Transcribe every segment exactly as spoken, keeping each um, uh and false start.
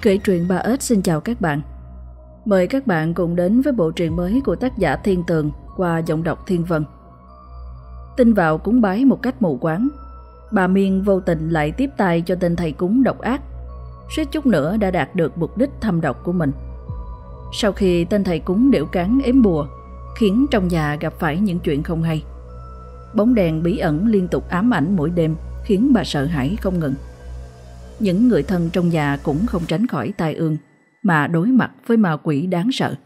Kể truyện Ba Ếch xin chào các bạn. Mời các bạn cùng đến với bộ truyện mới của tác giả Thiên Tường qua giọng đọc Thiên Vân. Tin vào cúng bái một cách mù quáng, bà Miên vô tình lại tiếp tay cho tên thầy cúng độc ác, suýt chút nữa đã đạt được mục đích thâm độc của mình. Sau khi tên thầy cúng đểu cáng ếm bùa, khiến trong nhà gặp phải những chuyện không hay. Bóng đèn bí ẩn liên tục ám ảnh mỗi đêm, khiến bà sợ hãi không ngừng. Những người thân trong nhà cũng không tránh khỏi tai ương, mà đối mặt với ma quỷ đáng sợ.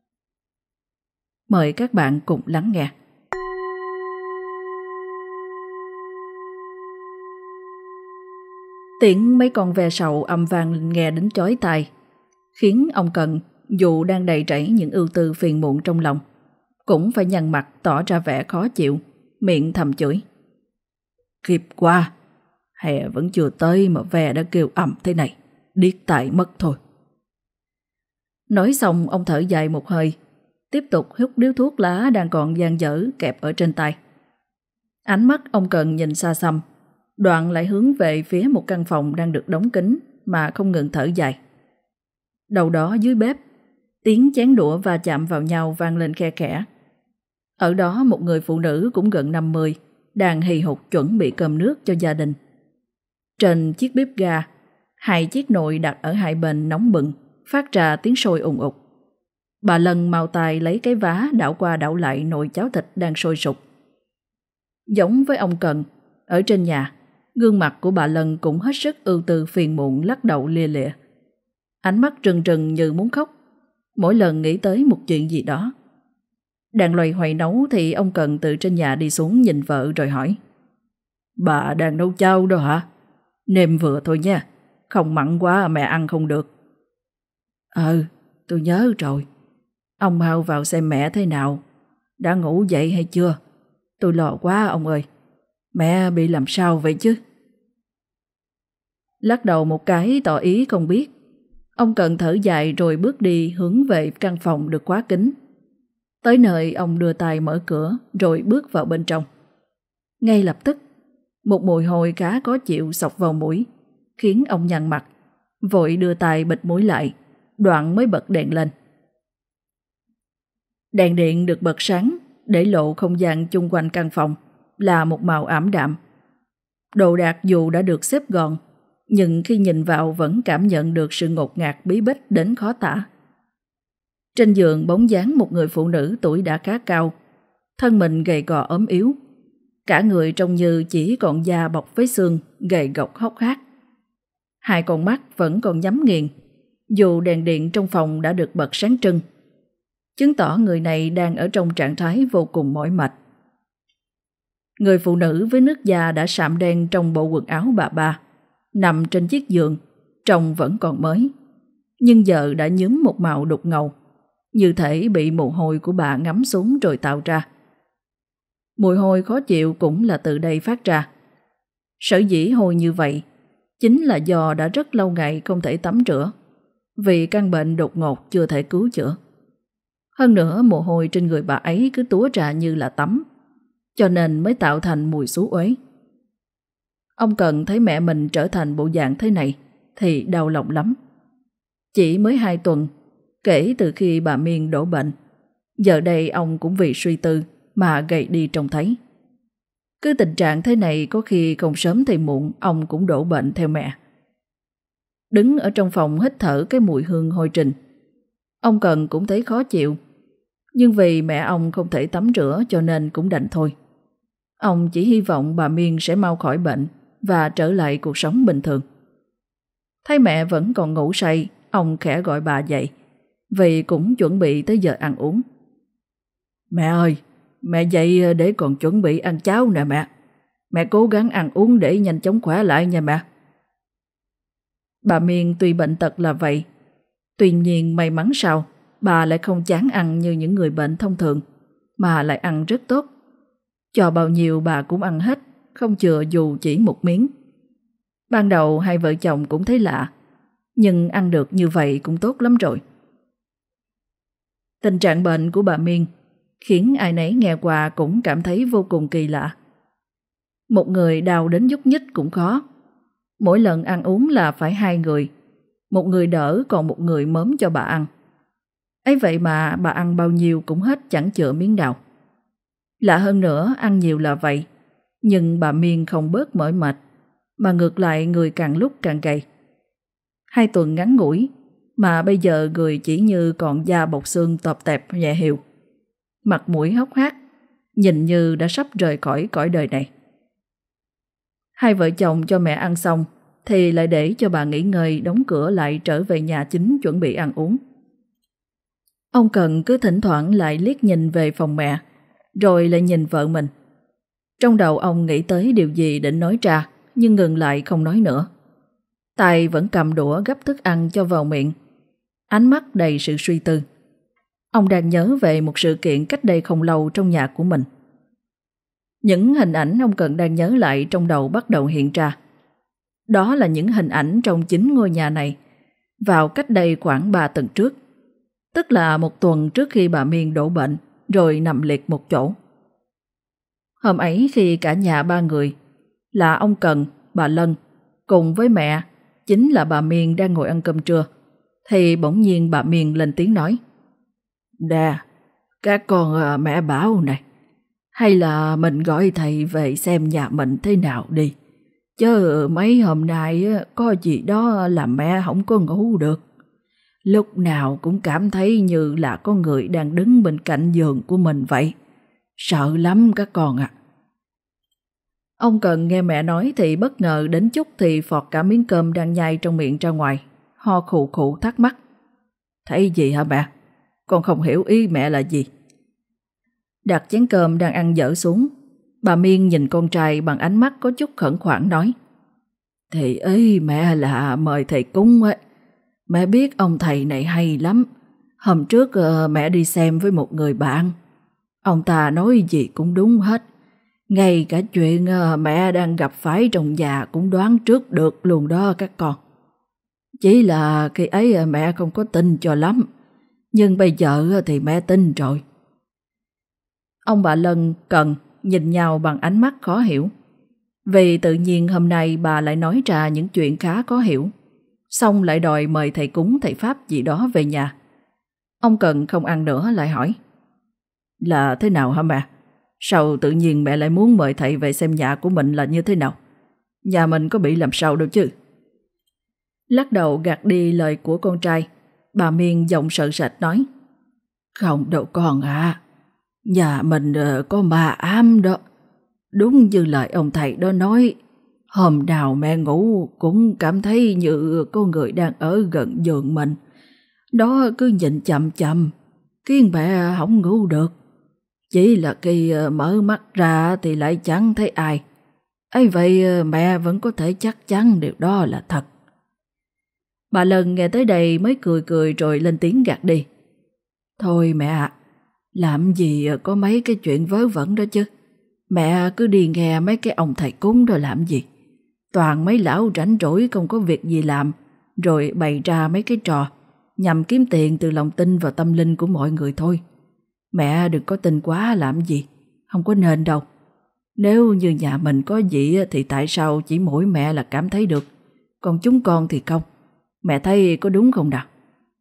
Mời các bạn cùng lắng nghe. Tiếng mấy con ve sầu âm vang nghe đến chói tai, khiến ông Cận dù đang đầy rẫy những ưu tư phiền muộn trong lòng, cũng phải nhăn mặt tỏ ra vẻ khó chịu, miệng thầm chửi. Kịp qua, hè vẫn chưa tới mà ve đã kêu ầm thế này, điếc tai mất thôi. Nói xong ông thở dài một hơi, tiếp tục hút điếu thuốc lá đang còn dang dở kẹp ở trên tay. Ánh mắt ông Cận nhìn xa xăm, đoạn lại hướng về phía một căn phòng đang được đóng kín mà không ngừng thở dài. Đầu đó dưới bếp, tiếng chén đũa va chạm vào nhau vang lên khe khẽ. Ở đó một người phụ nữ cũng gần năm mươi đang hì hục chuẩn bị cơm nước cho gia đình. Trên chiếc bếp ga, hai chiếc nồi đặt ở hai bên nóng bừng, phát ra tiếng sôi ùn ục. Bà Lân mau tay lấy cái vá đảo qua đảo lại nồi cháo thịt đang sôi sục. Giống với ông Cận, ở trên nhà, gương mặt của bà Lân cũng hết sức ưu tư phiền muộn, lắc đầu lia lịa. Ánh mắt trừng trừng như muốn khóc, mỗi lần nghĩ tới một chuyện gì đó. Đang loay hoay nấu thì ông Cận từ trên nhà đi xuống nhìn vợ rồi hỏi. Bà đang nấu cháo đó hả? Nêm vừa thôi nha, không mặn quá mẹ ăn không được. Ừ, tôi nhớ rồi. Ông mau vào xem mẹ thế nào. Đã ngủ dậy hay chưa? Tôi lo quá ông ơi. Mẹ bị làm sao vậy chứ? Lắc đầu một cái tỏ ý không biết. Ông Cận thở dài rồi bước đi hướng về căn phòng được khóa kín. Tới nơi ông đưa tay mở cửa rồi bước vào bên trong. Ngay lập tức, một mùi hôi khá khó chịu xộc vào mũi, khiến ông nhăn mặt, vội đưa tay bịt mũi lại, đoạn mới bật đèn lên. Đèn điện được bật sáng, để lộ không gian chung quanh căn phòng là một màu ảm đạm. Đồ đạc dù đã được xếp gọn, nhưng khi nhìn vào vẫn cảm nhận được sự ngột ngạt bí bách đến khó tả. Trên giường bóng dáng một người phụ nữ tuổi đã khá cao, thân mình gầy gò ốm yếu, cả người trông như chỉ còn da bọc với xương, gầy gộc hốc hác. Hai con mắt vẫn còn nhắm nghiền, dù đèn điện trong phòng đã được bật sáng trưng, chứng tỏ người này đang ở trong trạng thái vô cùng mỏi mệt. Người phụ nữ với nước da đã sạm đen trong bộ quần áo bà ba, nằm trên chiếc giường, trông vẫn còn mới, nhưng giờ đã nhuốm một màu đục ngầu, như thể bị mồ hôi của bà ngấm xuống rồi tạo ra. Mùi hôi khó chịu cũng là từ đây phát ra. Sở dĩ hôi như vậy chính là do đã rất lâu ngày không thể tắm rửa, vì căn bệnh đột ngột chưa thể cứu chữa. Hơn nữa mồ hôi trên người bà ấy cứ túa ra như là tắm, cho nên mới tạo thành mùi xú uế. Ông Cận thấy mẹ mình trở thành bộ dạng thế này thì đau lòng lắm. Chỉ mới hai tuần kể từ khi bà Miên đổ bệnh, giờ đây ông cũng vì suy tư mà gầy đi trông thấy. Cứ tình trạng thế này có khi không sớm thì muộn ông cũng đổ bệnh theo mẹ. Đứng ở trong phòng hít thở cái mùi hương hôi trình, ông Cận cũng thấy khó chịu, nhưng vì mẹ ông không thể tắm rửa cho nên cũng đành thôi. Ông chỉ hy vọng bà Miên sẽ mau khỏi bệnh và trở lại cuộc sống bình thường. Thấy mẹ vẫn còn ngủ say, ông khẽ gọi bà dậy, vì cũng chuẩn bị tới giờ ăn uống. Mẹ ơi, mẹ dậy để còn chuẩn bị ăn cháo nè mẹ. Mẹ cố gắng ăn uống để nhanh chóng khỏe lại nha mẹ. Bà Miên tuy bệnh tật là vậy, tuy nhiên may mắn sao bà lại không chán ăn như những người bệnh thông thường, mà lại ăn rất tốt. Cho bao nhiêu bà cũng ăn hết, không chừa dù chỉ một miếng. Ban đầu hai vợ chồng cũng thấy lạ, nhưng ăn được như vậy cũng tốt lắm rồi. Tình trạng bệnh của bà Miên khiến ai nấy nghe qua cũng cảm thấy vô cùng kỳ lạ. Một người đau đến nhúc nhích cũng khó. Mỗi lần ăn uống là phải hai người, một người đỡ còn một người mớm cho bà ăn. Ấy vậy mà bà ăn bao nhiêu cũng hết chẳng chừa miếng nào. Lạ hơn nữa, ăn nhiều là vậy, nhưng bà Miên không bớt mỏi mệt, mà ngược lại người càng lúc càng gầy. Hai tuần ngắn ngủi, mà bây giờ người chỉ như còn da bọc xương tọp tẹp nhẹ hiu. Mặt mũi hốc hác, nhìn như đã sắp rời khỏi cõi đời này. Hai vợ chồng cho mẹ ăn xong, thì lại để cho bà nghỉ ngơi, đóng cửa lại trở về nhà chính chuẩn bị ăn uống. Ông Cần cứ thỉnh thoảng lại liếc nhìn về phòng mẹ, rồi lại nhìn vợ mình. Trong đầu ông nghĩ tới điều gì định nói ra, nhưng ngừng lại không nói nữa. Tay vẫn cầm đũa gắp thức ăn cho vào miệng, ánh mắt đầy sự suy tư. Ông đang nhớ về một sự kiện cách đây không lâu trong nhà của mình. Những hình ảnh ông Cần đang nhớ lại trong đầu bắt đầu hiện ra. Đó là những hình ảnh trong chính ngôi nhà này vào cách đây khoảng ba tuần trước, tức là một tuần trước khi bà Miên đổ bệnh rồi nằm liệt một chỗ. Hôm ấy khi cả nhà ba người là ông Cần, bà Lân cùng với mẹ, chính là bà Miên đang ngồi ăn cơm trưa, thì bỗng nhiên bà Miên lên tiếng nói: "Nè, các con mẹ bảo này, hay là mình gọi thầy về xem nhà mình thế nào đi. Chứ mấy hôm nay có gì đó làm mẹ không có ngủ được. Lúc nào cũng cảm thấy như là có người đang đứng bên cạnh giường của mình vậy. Sợ lắm các con ạ." Ông Cần nghe mẹ nói thì bất ngờ đến chút thì phọt cả miếng cơm đang nhai trong miệng ra ngoài, ho khụ khụ thắc mắc: "Thấy gì hả mẹ? Con không hiểu ý mẹ là gì." Đặt chén cơm đang ăn dở xuống, bà Miên nhìn con trai bằng ánh mắt có chút khẩn khoản nói: "Thì ý mẹ là mời thầy cúng ấy. Mẹ biết ông thầy này hay lắm. Hôm trước uh, mẹ đi xem với một người bạn. Ông ta nói gì cũng đúng hết. Ngay cả chuyện uh, mẹ đang gặp phải trong nhà cũng đoán trước được luôn đó các con. Chỉ là khi ấy uh, mẹ không có tin cho lắm. Nhưng bây giờ uh, thì mẹ tin rồi." Ông bà Lân, Cần nhìn nhau bằng ánh mắt khó hiểu. Vì tự nhiên hôm nay bà lại nói ra những chuyện khá khó hiểu, xong lại đòi mời thầy cúng thầy Pháp gì đó về nhà. Ông Cần không ăn nữa lại hỏi: "Là thế nào hả mẹ? Sao tự nhiên mẹ lại muốn mời thầy về xem nhà của mình là như thế nào? Nhà mình có bị làm sao đâu chứ?" Lắc đầu gạt đi lời của con trai, bà Miên giọng sợ sệt nói: "Không đâu con à. Nhà mình có ma ám đó. Đúng như lời ông thầy đó nói, hôm nào mẹ ngủ cũng cảm thấy như có người đang ở gần giường mình. Đó cứ nhìn chằm chằm, khiến mẹ không ngủ được. Chỉ là khi mở mắt ra thì lại chẳng thấy ai. Ấy vậy mẹ vẫn có thể chắc chắn điều đó là thật." Bà Lân nghe tới đây mới cười cười rồi lên tiếng gạt đi: "Thôi mẹ ạ, làm gì có mấy cái chuyện vớ vẩn đó chứ. Mẹ cứ đi nghe mấy cái ông thầy cúng rồi làm gì. Toàn mấy lão rảnh rỗi không có việc gì làm, rồi bày ra mấy cái trò nhằm kiếm tiền từ lòng tin vào tâm linh của mọi người thôi. Mẹ đừng có tin quá làm gì, không có nên đâu. Nếu như nhà mình có gì thì tại sao chỉ mỗi mẹ là cảm thấy được, còn chúng con thì không? Mẹ thấy có đúng không nào?"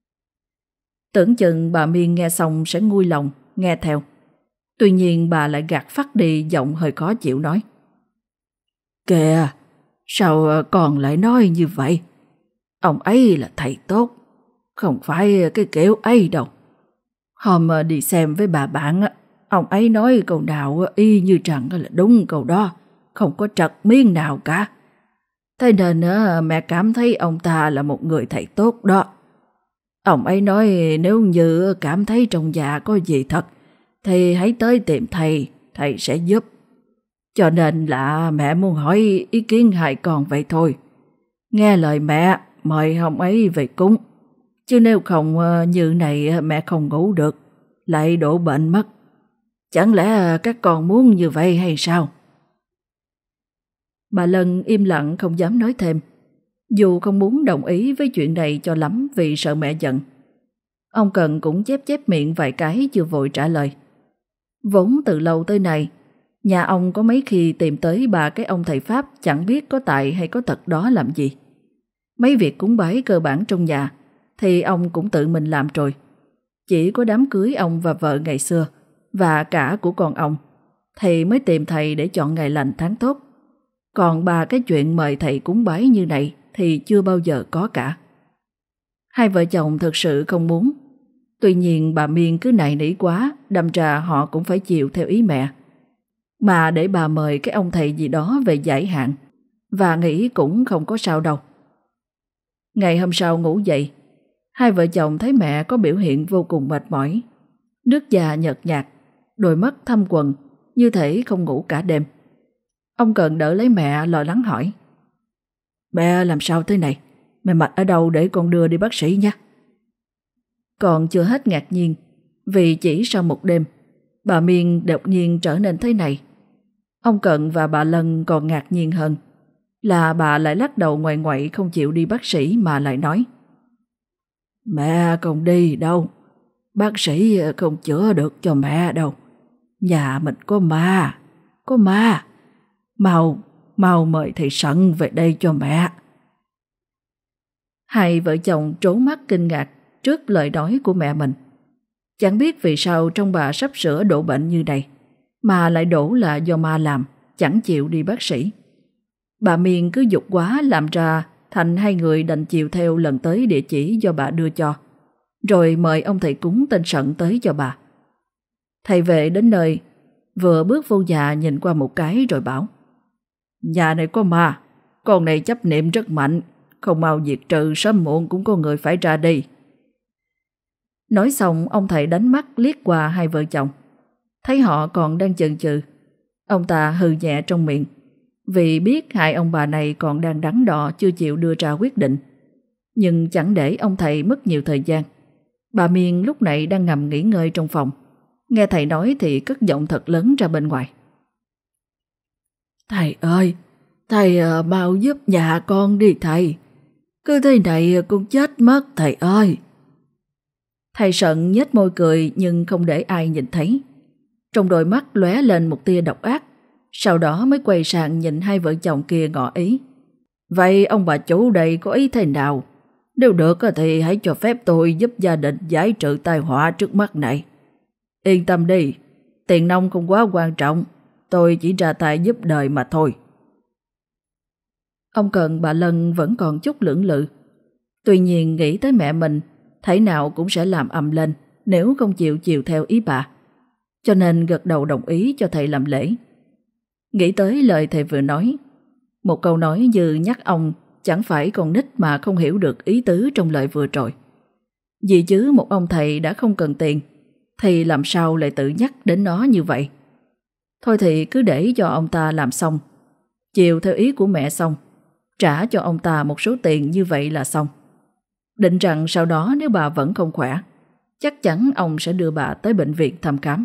Tưởng chừng bà Miên nghe xong sẽ nguôi lòng, nghe theo. Tuy nhiên bà lại gạt phắt đi giọng hơi khó chịu nói: "Kìa, sao con lại nói như vậy? Ông ấy là thầy tốt, không phải cái kiểu ấy đâu. Hôm đi xem với bà bạn, ông ấy nói câu nào y như rằng là đúng câu đó, không có trật miếng nào cả. Thế nên mẹ cảm thấy ông ta là một người thầy tốt đó. Ông ấy nói nếu như cảm thấy trong nhà có gì thật thì hãy tới tìm thầy, thầy sẽ giúp. Cho nên là mẹ muốn hỏi ý kiến hai con vậy thôi. Nghe lời mẹ, mời ông ấy về cúng. Chứ nếu không như này mẹ không ngủ được, lại đổ bệnh mất. Chẳng lẽ các con muốn như vậy hay sao?" Bà Lân im lặng không dám nói thêm, dù không muốn đồng ý với chuyện này cho lắm vì sợ mẹ giận. Ông Cần cũng chép chép miệng vài cái chưa vội trả lời. Vốn từ lâu tới nay, nhà ông có mấy khi tìm tới ba cái ông thầy Pháp chẳng biết có tại hay có tật đó làm gì. Mấy việc cúng bái cơ bản trong nhà thì ông cũng tự mình làm rồi. Chỉ có đám cưới ông và vợ ngày xưa và cả của con ông thì mới tìm thầy để chọn ngày lành tháng tốt. Còn ba cái chuyện mời thầy cúng bái như này thì chưa bao giờ có cả. Hai vợ chồng thực sự không muốn. Tuy nhiên bà Miên cứ nài nỉ quá, đâm ra họ cũng phải chịu theo ý mẹ. Mà để bà mời cái ông thầy gì đó về giải hạn, và nghĩ cũng không có sao đâu. Ngày hôm sau ngủ dậy, hai vợ chồng thấy mẹ có biểu hiện vô cùng mệt mỏi. Nước da nhợt nhạt, đôi mắt thâm quầng, như thể không ngủ cả đêm. Ông Cần đỡ lấy mẹ lo lắng hỏi: "Mẹ làm sao thế này? Mẹ mạch ở đâu để con đưa đi bác sĩ nha?" Còn chưa hết ngạc nhiên, vì chỉ sau một đêm, bà Miên đột nhiên trở nên thế này. Ông Cận và bà Lân còn ngạc nhiên hơn, là bà lại lắc đầu ngoại ngoại không chịu đi bác sĩ mà lại nói: "Mẹ không đi đâu, bác sĩ không chữa được cho mẹ đâu. Nhà mình có ma, có ma. Mau, mau mời thầy Sận về đây cho mẹ." Hai vợ chồng trố mắt kinh ngạc trước lời nói của mẹ mình. Chẳng biết vì sao trong bà sắp sửa đổ bệnh như này, mà lại đổ là do ma làm, chẳng chịu đi bác sĩ. Bà Miên cứ giục quá làm ra thành hai người đành chịu theo lần tới địa chỉ do bà đưa cho, rồi mời ông thầy cúng tên Sận tới cho bà. Thầy về đến nơi, vừa bước vô nhà nhìn qua một cái rồi bảo: "Nhà này có ma, con này chấp niệm rất mạnh, không mau diệt trừ sớm muộn cũng có người phải ra đi." Nói xong ông thầy đánh mắt liếc qua hai vợ chồng, thấy họ còn đang chần chừ. Ông ta hừ nhẹ trong miệng, vì biết hai ông bà này còn đang đắn đo chưa chịu đưa ra quyết định. Nhưng chẳng để ông thầy mất nhiều thời gian. Bà Miên lúc này đang nằm nghỉ ngơi trong phòng, nghe thầy nói thì cất giọng thật lớn ra bên ngoài: "Thầy ơi, thầy uh, mau giúp nhà con đi thầy. Cứ thế này con chết mất thầy ơi." Thầy Sận nhếch môi cười nhưng không để ai nhìn thấy. Trong đôi mắt lóe lên một tia độc ác, sau đó mới quay sang nhìn hai vợ chồng kia ngỏ ý: "Vậy ông bà chủ đây có ý thế nào? Nếu được thì hãy cho phép tôi giúp gia đình giải trừ tai họa trước mắt này. Yên tâm đi, tiền nong không quá quan trọng, tôi chỉ ra tay giúp đời mà thôi." Ông Cần bà Lân vẫn còn chút lưỡng lự. Tuy nhiên nghĩ tới mẹ mình, thể nào cũng sẽ làm ầm lên nếu không chịu chiều theo ý bà, cho nên gật đầu đồng ý cho thầy làm lễ. Nghĩ tới lời thầy vừa nói, một câu nói như nhắc ông chẳng phải con nít mà không hiểu được ý tứ trong lời vừa rồi. Vì chứ một ông thầy đã không cần tiền thì làm sao lại tự nhắc đến nó như vậy. Thôi thì cứ để cho ông ta làm xong, chiều theo ý của mẹ xong, trả cho ông ta một số tiền như vậy là xong. Định rằng sau đó nếu bà vẫn không khỏe, chắc chắn ông sẽ đưa bà tới bệnh viện thăm khám.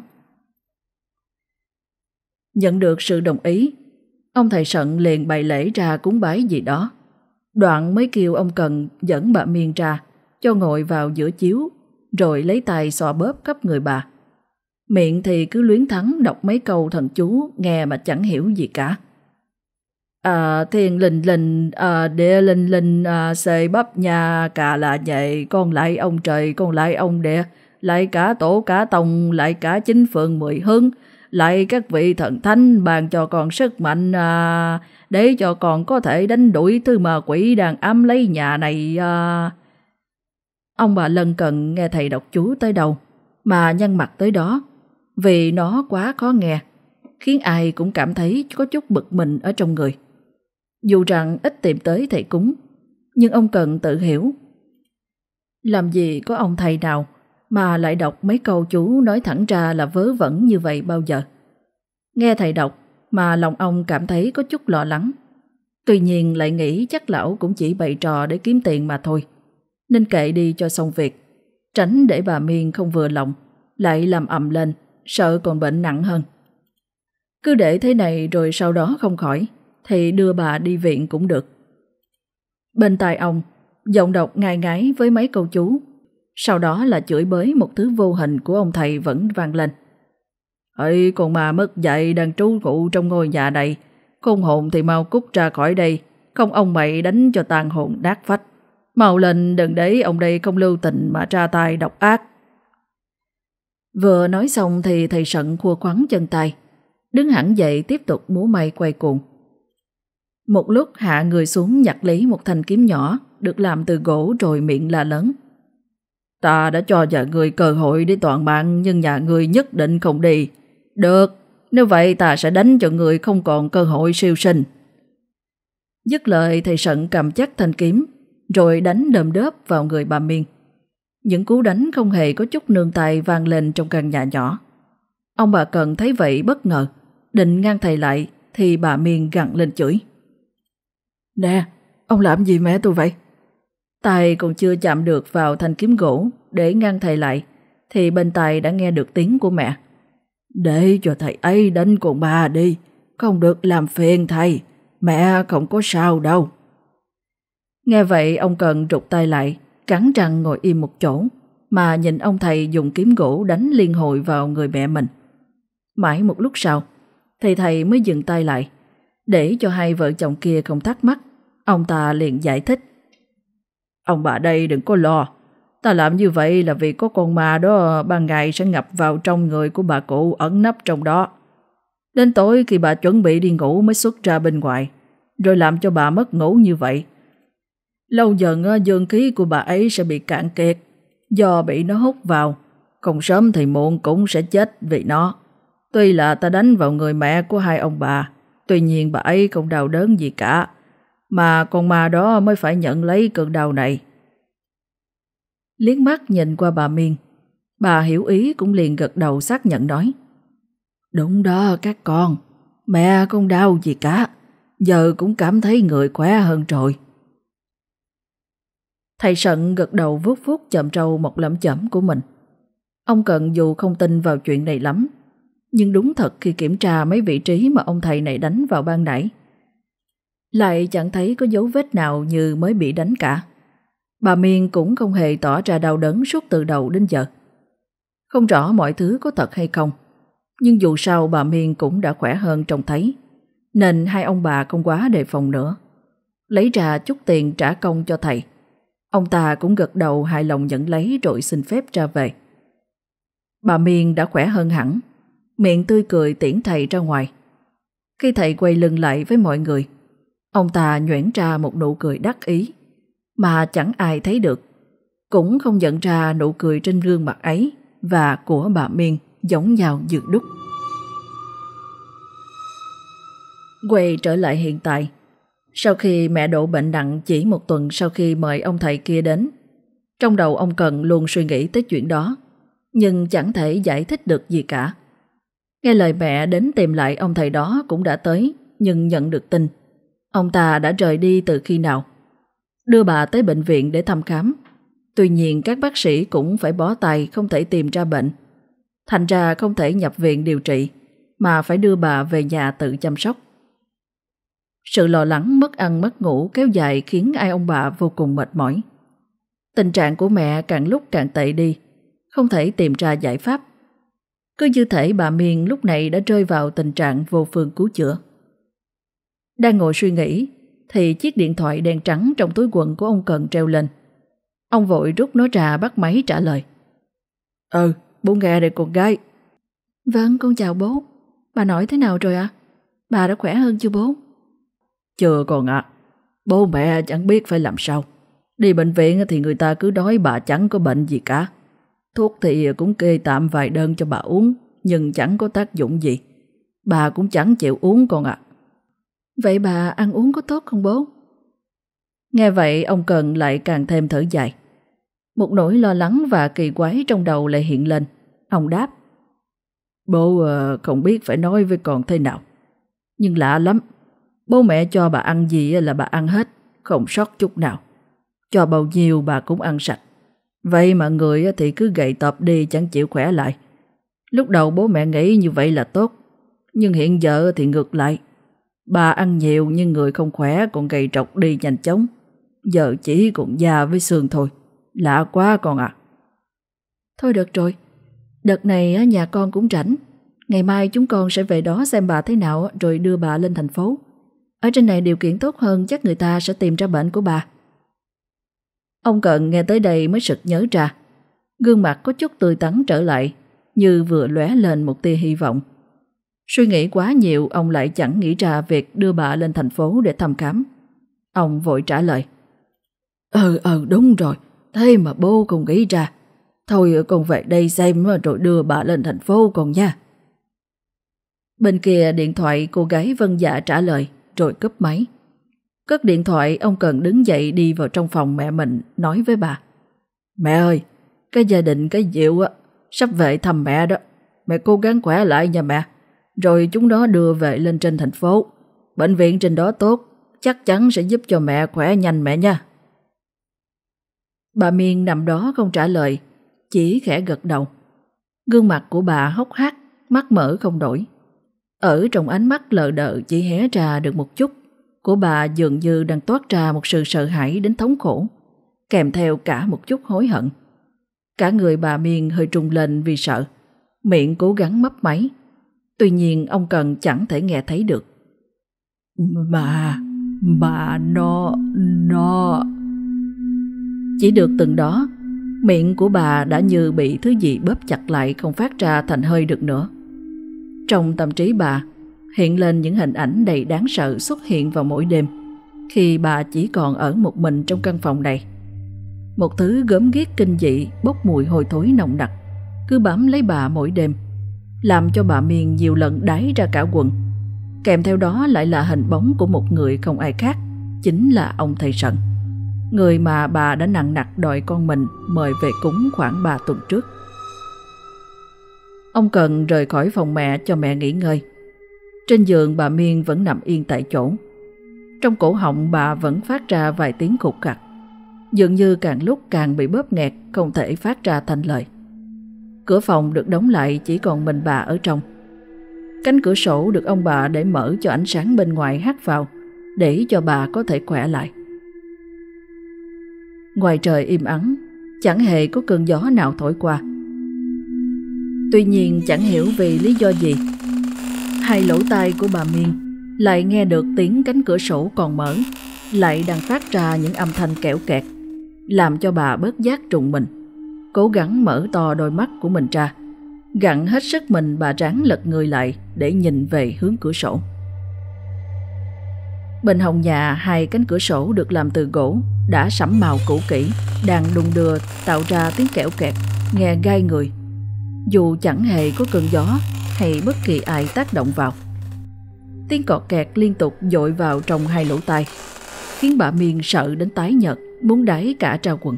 Nhận được sự đồng ý, ông thầy Sận liền bày lễ ra cúng bái gì đó. Đoạn mới kêu ông Cần dẫn bà Miên ra, cho ngồi vào giữa chiếu, rồi lấy tay xoa bóp khắp người bà. Miệng thì cứ luyến thắng đọc mấy câu thần chú nghe mà chẳng hiểu gì cả. À, thiên linh linh, à, địa linh linh, à, xê bắp nhà, cả là vậy, con lại ông trời, con lại ông địa, lại cả tổ cả tông, lại cả chính phường mười hương, lại các vị thần thánh ban cho con sức mạnh à, để cho con có thể đánh đuổi thứ ma quỷ đang ám lấy nhà này. À. Ông bà Lân Cần nghe thầy đọc chú tới đâu mà nhăn mặt tới đó, vì nó quá khó nghe, khiến ai cũng cảm thấy có chút bực mình ở trong người. Dù rằng ít tìm tới thầy cúng, nhưng ông Cần tự hiểu. Làm gì có ông thầy nào mà lại đọc mấy câu chú nói thẳng ra là vớ vẩn như vậy bao giờ. Nghe thầy đọc mà lòng ông cảm thấy có chút lo lắng. Tuy nhiên lại nghĩ chắc lão cũng chỉ bày trò để kiếm tiền mà thôi, nên kệ đi cho xong việc, tránh để bà Miên không vừa lòng, lại làm ầm lên, sợ còn bệnh nặng hơn. Cứ để thế này rồi sau đó không khỏi, thì đưa bà đi viện cũng được. Bên tai ông, giọng đọc ngai ngái với mấy câu chú, sau đó là chửi bới một thứ vô hình của ông thầy vẫn vang lên. "Ê, con ma mất dạy đang trú ngụ trong ngôi nhà này, khôn hồn thì mau cút ra khỏi đây, không ông mày đánh cho tàn hồn nát phách. Mau lên, đừng để ông đây không lưu tình mà ra tay độc ác. Vừa nói xong thì thầy Sận khua khoắn chân tay, đứng hẳn dậy tiếp tục múa may quay cuồng. Một lúc hạ người xuống nhặt lấy một thanh kiếm nhỏ được làm từ gỗ rồi miệng la lớn. Ta đã cho nhà người cơ hội để toàn mạng, nhưng nhà người nhất định không đi. Được, nếu vậy ta sẽ đánh cho người không còn cơ hội siêu sinh. Dứt lời, thầy Sận cầm chắc thanh kiếm rồi đánh đơm đớp vào người bà Miên. Những cú đánh không hề có chút nương tay vang lên trong căn nhà nhỏ. Ông bà Cần thấy vậy bất ngờ, định ngăn thầy lại thì bà Miên gằn lên chửi. Nè, ông làm gì mẹ tôi vậy? Tay còn chưa chạm được vào thanh kiếm gỗ để ngăn thầy lại thì bên tai đã nghe được tiếng của mẹ. Để cho thầy ấy đánh con bà đi, không được làm phiền thầy, mẹ không có sao đâu. Nghe vậy ông Cần rụt tay lại, cắn răng ngồi im một chỗ mà nhìn ông thầy dùng kiếm gỗ đánh liên hồi vào người mẹ mình. Mãi một lúc sau thì thầy mới dừng tay lại. Để cho hai vợ chồng kia không thắc mắc, ông ta liền giải thích. Ông bà đây đừng có lo, ta làm như vậy là vì có con ma đó ban ngày sẽ ngập vào trong người của bà cụ ẩn nấp trong đó. Đến tối khi bà chuẩn bị đi ngủ mới xuất ra bên ngoài, rồi làm cho bà mất ngủ như vậy. Lâu dần dương khí của bà ấy sẽ bị cạn kiệt do bị nó hút vào, không sớm thì muộn cũng sẽ chết vì nó. Tuy là ta đánh vào người mẹ của hai ông bà, tuy nhiên bà ấy không đau đớn gì cả, mà con ma đó mới phải nhận lấy cơn đau này. Liếc mắt nhìn qua bà Miên, bà hiểu ý cũng liền gật đầu xác nhận nói. Đúng đó các con, mẹ không đau gì cả, giờ cũng cảm thấy người khỏe hơn rồi. Thầy Sận gật đầu vuốt vuốt chòm râu một lẩm chẩm của mình. Ông Cận dù không tin vào chuyện này lắm, nhưng đúng thật khi kiểm tra mấy vị trí mà ông thầy này đánh vào ban nãy, lại chẳng thấy có dấu vết nào như mới bị đánh cả. Bà Miên cũng không hề tỏ ra đau đớn suốt từ đầu đến giờ. Không rõ mọi thứ có thật hay không, nhưng dù sao bà Miên cũng đã khỏe hơn trông thấy, nên hai ông bà không quá đề phòng nữa. Lấy ra chút tiền trả công cho thầy. Ông ta cũng gật đầu hài lòng nhận lấy rồi xin phép ra về. Bà Miên đã khỏe hơn hẳn, miệng tươi cười tiễn thầy ra ngoài. Khi thầy quay lưng lại với mọi người, ông ta nhoẻn ra một nụ cười đắc ý mà chẳng ai thấy được, cũng không nhận ra nụ cười trên gương mặt ấy và của bà Miên giống nhau như đúc. Quay trở lại hiện tại, sau khi mẹ đổ bệnh nặng chỉ một tuần sau khi mời ông thầy kia đến, trong đầu ông Cần luôn suy nghĩ tới chuyện đó, nhưng chẳng thể giải thích được gì cả. Nghe lời mẹ đến tìm lại ông thầy đó cũng đã tới, nhưng nhận được tin ông ta đã rời đi từ khi nào. Đưa bà tới bệnh viện để thăm khám. Tuy nhiên các bác sĩ cũng phải bó tay không thể tìm ra bệnh. Thành ra không thể nhập viện điều trị, mà phải đưa bà về nhà tự chăm sóc. Sự lo lắng mất ăn mất ngủ kéo dài khiến ai ông bà vô cùng mệt mỏi. Tình trạng của mẹ càng lúc càng tệ đi, không thể tìm ra giải pháp. Cứ như thể bà Miên lúc này đã rơi vào tình trạng vô phương cứu chữa. Đang ngồi suy nghĩ thì chiếc điện thoại đen trắng trong túi quần của ông Cần treo lên. Ông vội rút nó ra bắt máy trả lời. Ừ, bố nghe đây con gái. Vâng, con chào bố. Bà nói thế nào rồi ạ? À? Bà đã khỏe hơn chưa bố? Chưa con ạ. À. Bố mẹ chẳng biết phải làm sao. Đi bệnh viện thì người ta cứ nói bà chẳng có bệnh gì cả. Thuốc thì cũng kê tạm vài đơn cho bà uống, nhưng chẳng có tác dụng gì. Bà cũng chẳng chịu uống con ạ. À. Vậy bà ăn uống có tốt không bố? Nghe vậy ông Cần lại càng thêm thở dài. Một nỗi lo lắng và kỳ quái trong đầu lại hiện lên. Ông đáp. Bố uh, không biết phải nói với con thế nào. Nhưng lạ lắm. Bố mẹ cho bà ăn gì là bà ăn hết, không sót chút nào. Cho bao nhiêu bà cũng ăn sạch. Vậy mà người thì cứ gầy tọp đi chẳng chịu khỏe lại. Lúc đầu bố mẹ nghĩ như vậy là tốt, nhưng hiện giờ thì ngược lại. Bà ăn nhiều nhưng người không khỏe, còn gầy trọc đi nhanh chóng. Giờ chỉ còn da với xương thôi. Lạ quá con ạ. À. Thôi được rồi, đợt này nhà con cũng rảnh. Ngày mai chúng con sẽ về đó xem bà thế nào rồi đưa bà lên thành phố. Ở trên này điều kiện tốt hơn, chắc người ta sẽ tìm ra bệnh của bà. Ông Cận nghe tới đây mới sực nhớ ra. Gương mặt có chút tươi tắn trở lại, như vừa lóe lên một tia hy vọng. Suy nghĩ quá nhiều, ông lại chẳng nghĩ ra việc đưa bà lên thành phố để thăm khám. Ông vội trả lời. Ừ, ừ đúng rồi, thế mà bố không nghĩ ra. Thôi con về đây xem rồi đưa bà lên thành phố con nha. Bên kia điện thoại cô gái vâng dạ trả lời rồi cúp máy. Cất điện thoại, ông Cần đứng dậy đi vào trong phòng mẹ mình, nói với bà. Mẹ ơi, cái gia đình cái Diệu á, sắp về thăm mẹ đó. Mẹ cố gắng khỏe lại nha mẹ. Rồi chúng nó đưa về lên trên thành phố. Bệnh viện trên đó tốt, chắc chắn sẽ giúp cho mẹ khỏe nhanh mẹ nha. Bà Miên nằm đó không trả lời, chỉ khẽ gật đầu. Gương mặt của bà hốc hác, mắt mở không đổi. Ở trong ánh mắt lờ đờ chỉ hé ra được một chút của bà, dường như đang toát ra một sự sợ hãi đến thống khổ, kèm theo cả một chút hối hận. Cả người bà Miên hơi trùng lên vì sợ, miệng cố gắng mấp máy. Tuy nhiên ông Cần chẳng thể nghe thấy được. Bà, bà nó, nó... Chỉ được từng đó, miệng của bà đã như bị thứ gì bóp chặt lại, không phát ra thành hơi được nữa. Trong tâm trí bà hiện lên những hình ảnh đầy đáng sợ xuất hiện vào mỗi đêm khi bà chỉ còn ở một mình trong căn phòng này. Một thứ gớm ghiếc kinh dị bốc mùi hôi thối nồng nặc cứ bám lấy bà mỗi đêm, làm cho bà Miên nhiều lần đái ra cả quần. Kèm theo đó lại là hình bóng của một người không ai khác, chính là ông thầy Sận, người mà bà đã nặng nặc đòi con mình mời về cúng khoảng ba tuần trước. Ông Cần rời khỏi phòng mẹ cho mẹ nghỉ ngơi. Trên giường bà Miên vẫn nằm yên tại chỗ. Trong cổ họng bà vẫn phát ra vài tiếng khục khặc, dường như càng lúc càng bị bóp nghẹt, không thể phát ra thành lời. Cửa phòng được đóng lại, chỉ còn mình bà ở trong. Cánh cửa sổ được ông bà để mở cho ánh sáng bên ngoài hắt vào, để cho bà có thể khỏe lại. Ngoài trời im ắng, chẳng hề có cơn gió nào thổi qua. Tuy nhiên chẳng hiểu vì lý do gì, hai lỗ tai của bà Miên lại nghe được tiếng cánh cửa sổ còn mở lại đang phát ra những âm thanh kẽo kẹt, làm cho bà bớt giác trùng mình. Cố gắng mở to đôi mắt của mình ra, gặn hết sức mình, bà ráng lật người lại để nhìn về hướng cửa sổ. Bên hông nhà, hai cánh cửa sổ được làm từ gỗ đã sẫm màu cũ kỹ đang đung đưa tạo ra tiếng kẽo kẹt nghe gai người, dù chẳng hề có cơn gió hay bất kỳ ai tác động vào. Tiếng cọt kẹt liên tục dội vào trong hai lỗ tai, khiến bà Miên sợ đến tái nhợt, muốn đáy cả trao quần.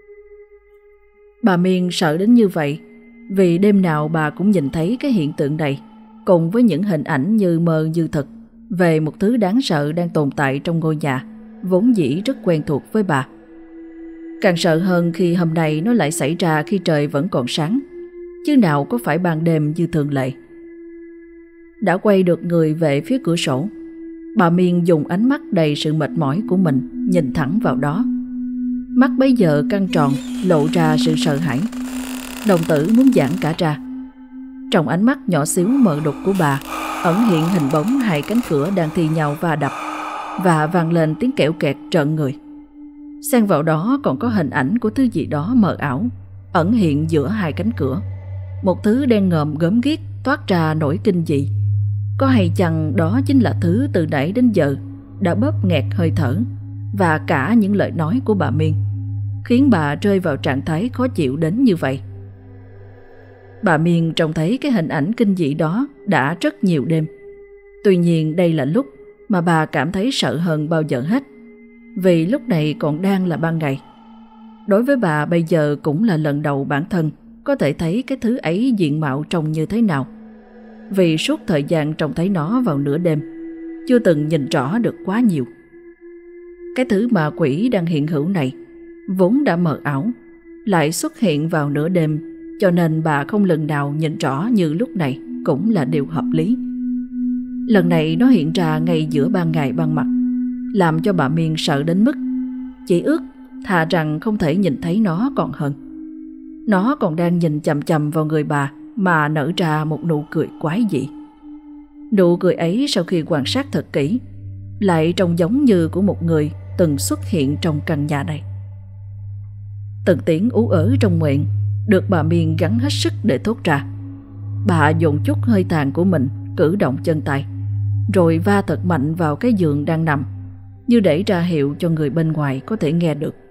Bà Miên sợ đến như vậy vì đêm nào bà cũng nhìn thấy cái hiện tượng này, cùng với những hình ảnh như mơ như thật về một thứ đáng sợ đang tồn tại trong ngôi nhà vốn dĩ rất quen thuộc với bà. Càng sợ hơn khi hôm nay nó lại xảy ra khi trời vẫn còn sáng, chứ nào có phải ban đêm như thường lệ. Đã quay được người về phía cửa sổ, bà Miên dùng ánh mắt đầy sự mệt mỏi của mình nhìn thẳng vào đó. Mắt bấy giờ căng tròn, lộ ra sự sợ hãi. Đồng tử muốn giãn cả ra. Trong ánh mắt nhỏ xíu mờ đục của bà ẩn hiện hình bóng hai cánh cửa đang thi nhau va đập, và vang lên tiếng kẽo kẹt trợn người. Xen vào đó còn có hình ảnh của thứ gì đó mờ ảo ẩn hiện giữa hai cánh cửa, một thứ đen ngòm gớm ghiếc toát ra nỗi kinh dị. Có hay chăng đó chính là thứ từ nãy đến giờ đã bóp nghẹt hơi thở và cả những lời nói của bà Miên, khiến bà rơi vào trạng thái khó chịu đến như vậy. Bà Miên trông thấy cái hình ảnh kinh dị đó đã rất nhiều đêm. Tuy nhiên đây là lúc mà bà cảm thấy sợ hơn bao giờ hết, vì lúc này còn đang là ban ngày. Đối với bà bây giờ cũng là lần đầu bản thân có thể thấy cái thứ ấy diện mạo trông như thế nào, vì suốt thời gian trông thấy nó vào nửa đêm, chưa từng nhìn rõ được quá nhiều. Cái thứ ma quỷ đang hiện hữu này vốn đã mờ ảo, lại xuất hiện vào nửa đêm, cho nên bà không lần nào nhìn rõ như lúc này cũng là điều hợp lý. Lần này nó hiện ra ngay giữa ban ngày ban mặt, làm cho bà Miên sợ đến mức chỉ ước thà rằng không thể nhìn thấy nó còn hơn. Nó còn đang nhìn chằm chằm vào người bà mà nở ra một nụ cười quái dị. Nụ cười ấy sau khi quan sát thật kỹ lại trông giống như của một người từng xuất hiện trong căn nhà này. Từng tiếng ú ớ trong miệng được bà Miên gắng hết sức để thốt ra. Bà dồn chút hơi tàn của mình, cử động chân tay, rồi va thật mạnh vào cái giường đang nằm, như để ra hiệu cho người bên ngoài có thể nghe được.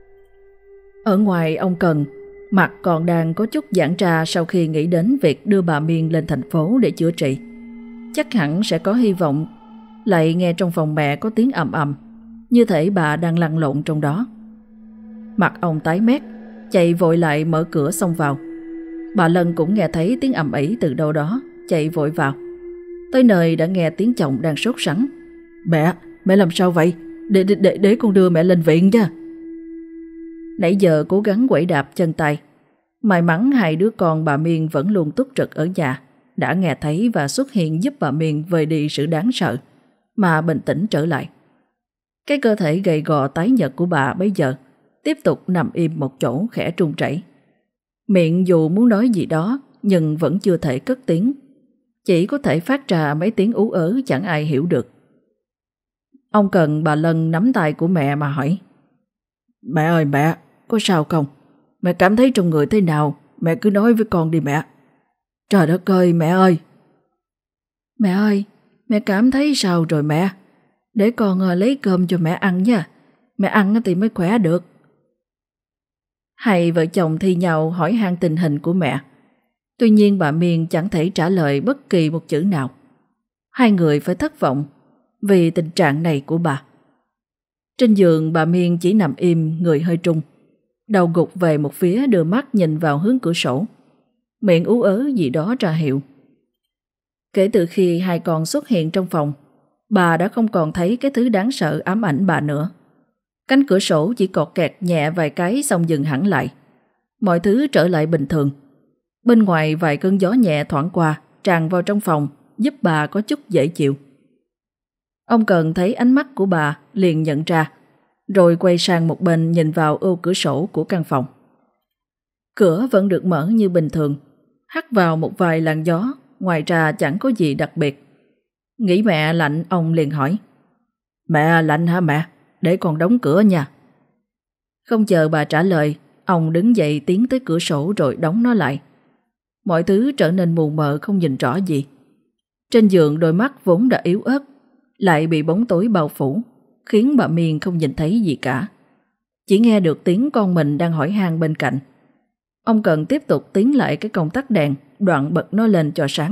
Ở ngoài, ông Cần mặt còn đang có chút giãn ra sau khi nghĩ đến việc đưa bà Miên lên thành phố để chữa trị. Chắc hẳn sẽ có hy vọng. Lại nghe trong phòng mẹ có tiếng ầm ầm, như thể bà đang lăn lộn trong đó. Mặt ông tái mét, chạy vội lại mở cửa xông vào. Bà Lân cũng nghe thấy tiếng ầm ĩ từ đâu đó, chạy vội vào. Tới nơi đã nghe tiếng chồng đang sốt sắng. Mẹ, mẹ làm sao vậy? Để, để, để, để con đưa mẹ lên viện nha. Nãy giờ cố gắng quẩy đạp chân tay. May mắn hai đứa con bà Miên vẫn luôn túc trực ở nhà, đã nghe thấy và xuất hiện giúp bà Miên vơi đi sự đáng sợ, mà bình tĩnh trở lại. Cái cơ thể gầy gò tái nhợt của bà bây giờ tiếp tục nằm im một chỗ khẽ run rẩy. Miệng dù muốn nói gì đó nhưng vẫn chưa thể cất tiếng, chỉ có thể phát ra mấy tiếng ú ớ chẳng ai hiểu được. Ông Cần bà Lân nắm tay của mẹ mà hỏi: Mẹ ơi mẹ, có sao không? Mẹ cảm thấy trong người thế nào? Mẹ cứ nói với con đi mẹ. Trời đất ơi mẹ ơi! Mẹ ơi, mẹ cảm thấy sao rồi mẹ? Để con lấy cơm cho mẹ ăn nha. Mẹ ăn thì mới khỏe được. Hai vợ chồng thi nhau hỏi han tình hình của mẹ. Tuy nhiên bà Miên chẳng thể trả lời bất kỳ một chữ nào. Hai người phải thất vọng vì tình trạng này của bà. Trên giường bà Miên chỉ nằm im, người hơi trung, đầu gục về một phía, đưa mắt nhìn vào hướng cửa sổ, miệng ú ớ gì đó ra hiệu. Kể từ khi hai con xuất hiện trong phòng, bà đã không còn thấy cái thứ đáng sợ ám ảnh bà nữa. Cánh cửa sổ chỉ cọt kẹt nhẹ vài cái xong dừng hẳn lại. Mọi thứ trở lại bình thường. Bên ngoài vài cơn gió nhẹ thoảng qua, tràn vào trong phòng, giúp bà có chút dễ chịu. Ông Cần thấy ánh mắt của bà liền nhận ra, rồi quay sang một bên nhìn vào ô cửa sổ của căn phòng. Cửa vẫn được mở như bình thường, hắt vào một vài làn gió, ngoài ra chẳng có gì đặc biệt. Nghĩ mẹ lạnh, ông liền hỏi: Mẹ lạnh hả mẹ? Để con đóng cửa nha. Không chờ bà trả lời, ông đứng dậy tiến tới cửa sổ rồi đóng nó lại. Mọi thứ trở nên mù mờ không nhìn rõ gì. Trên giường đôi mắt vốn đã yếu ớt lại bị bóng tối bao phủ, khiến bà Miên không nhìn thấy gì cả. Chỉ nghe được tiếng con mình đang hỏi han bên cạnh. Ông Cần tiếp tục tiến lại cái công tắc đèn, đoạn bật nó lên cho sáng.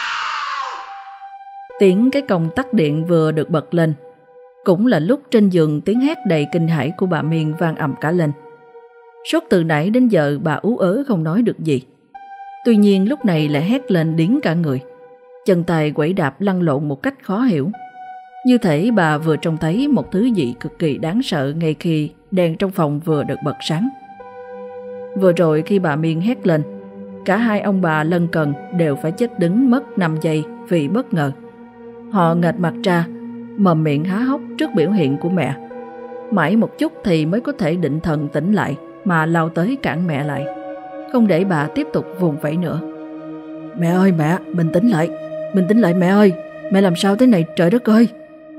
Tiếng cái công tắc điện vừa được bật lên, cũng là lúc trên giường tiếng hét đầy kinh hãi của bà Miên vang ầm cả lên. Suốt từ nãy đến giờ bà ú ớ không nói được gì. Tuy nhiên lúc này lại hét lên điếng cả người, chân tay quẩy đạp lăn lộn một cách khó hiểu. Như thể bà vừa trông thấy một thứ gì cực kỳ đáng sợ ngay khi đèn trong phòng vừa được bật sáng. Vừa rồi khi bà Miên hét lên, cả hai ông bà Lân Cần đều phải chết đứng mất năm giây vì bất ngờ. Họ nghệch mặt ra, mồm miệng há hốc trước biểu hiện của mẹ. Mãi một chút thì mới có thể định thần tỉnh lại mà lao tới cản mẹ lại, không để bà tiếp tục vùng vẫy nữa. Mẹ ơi mẹ, bình tĩnh lại, bình tĩnh lại mẹ ơi, mẹ làm sao thế này trời đất ơi.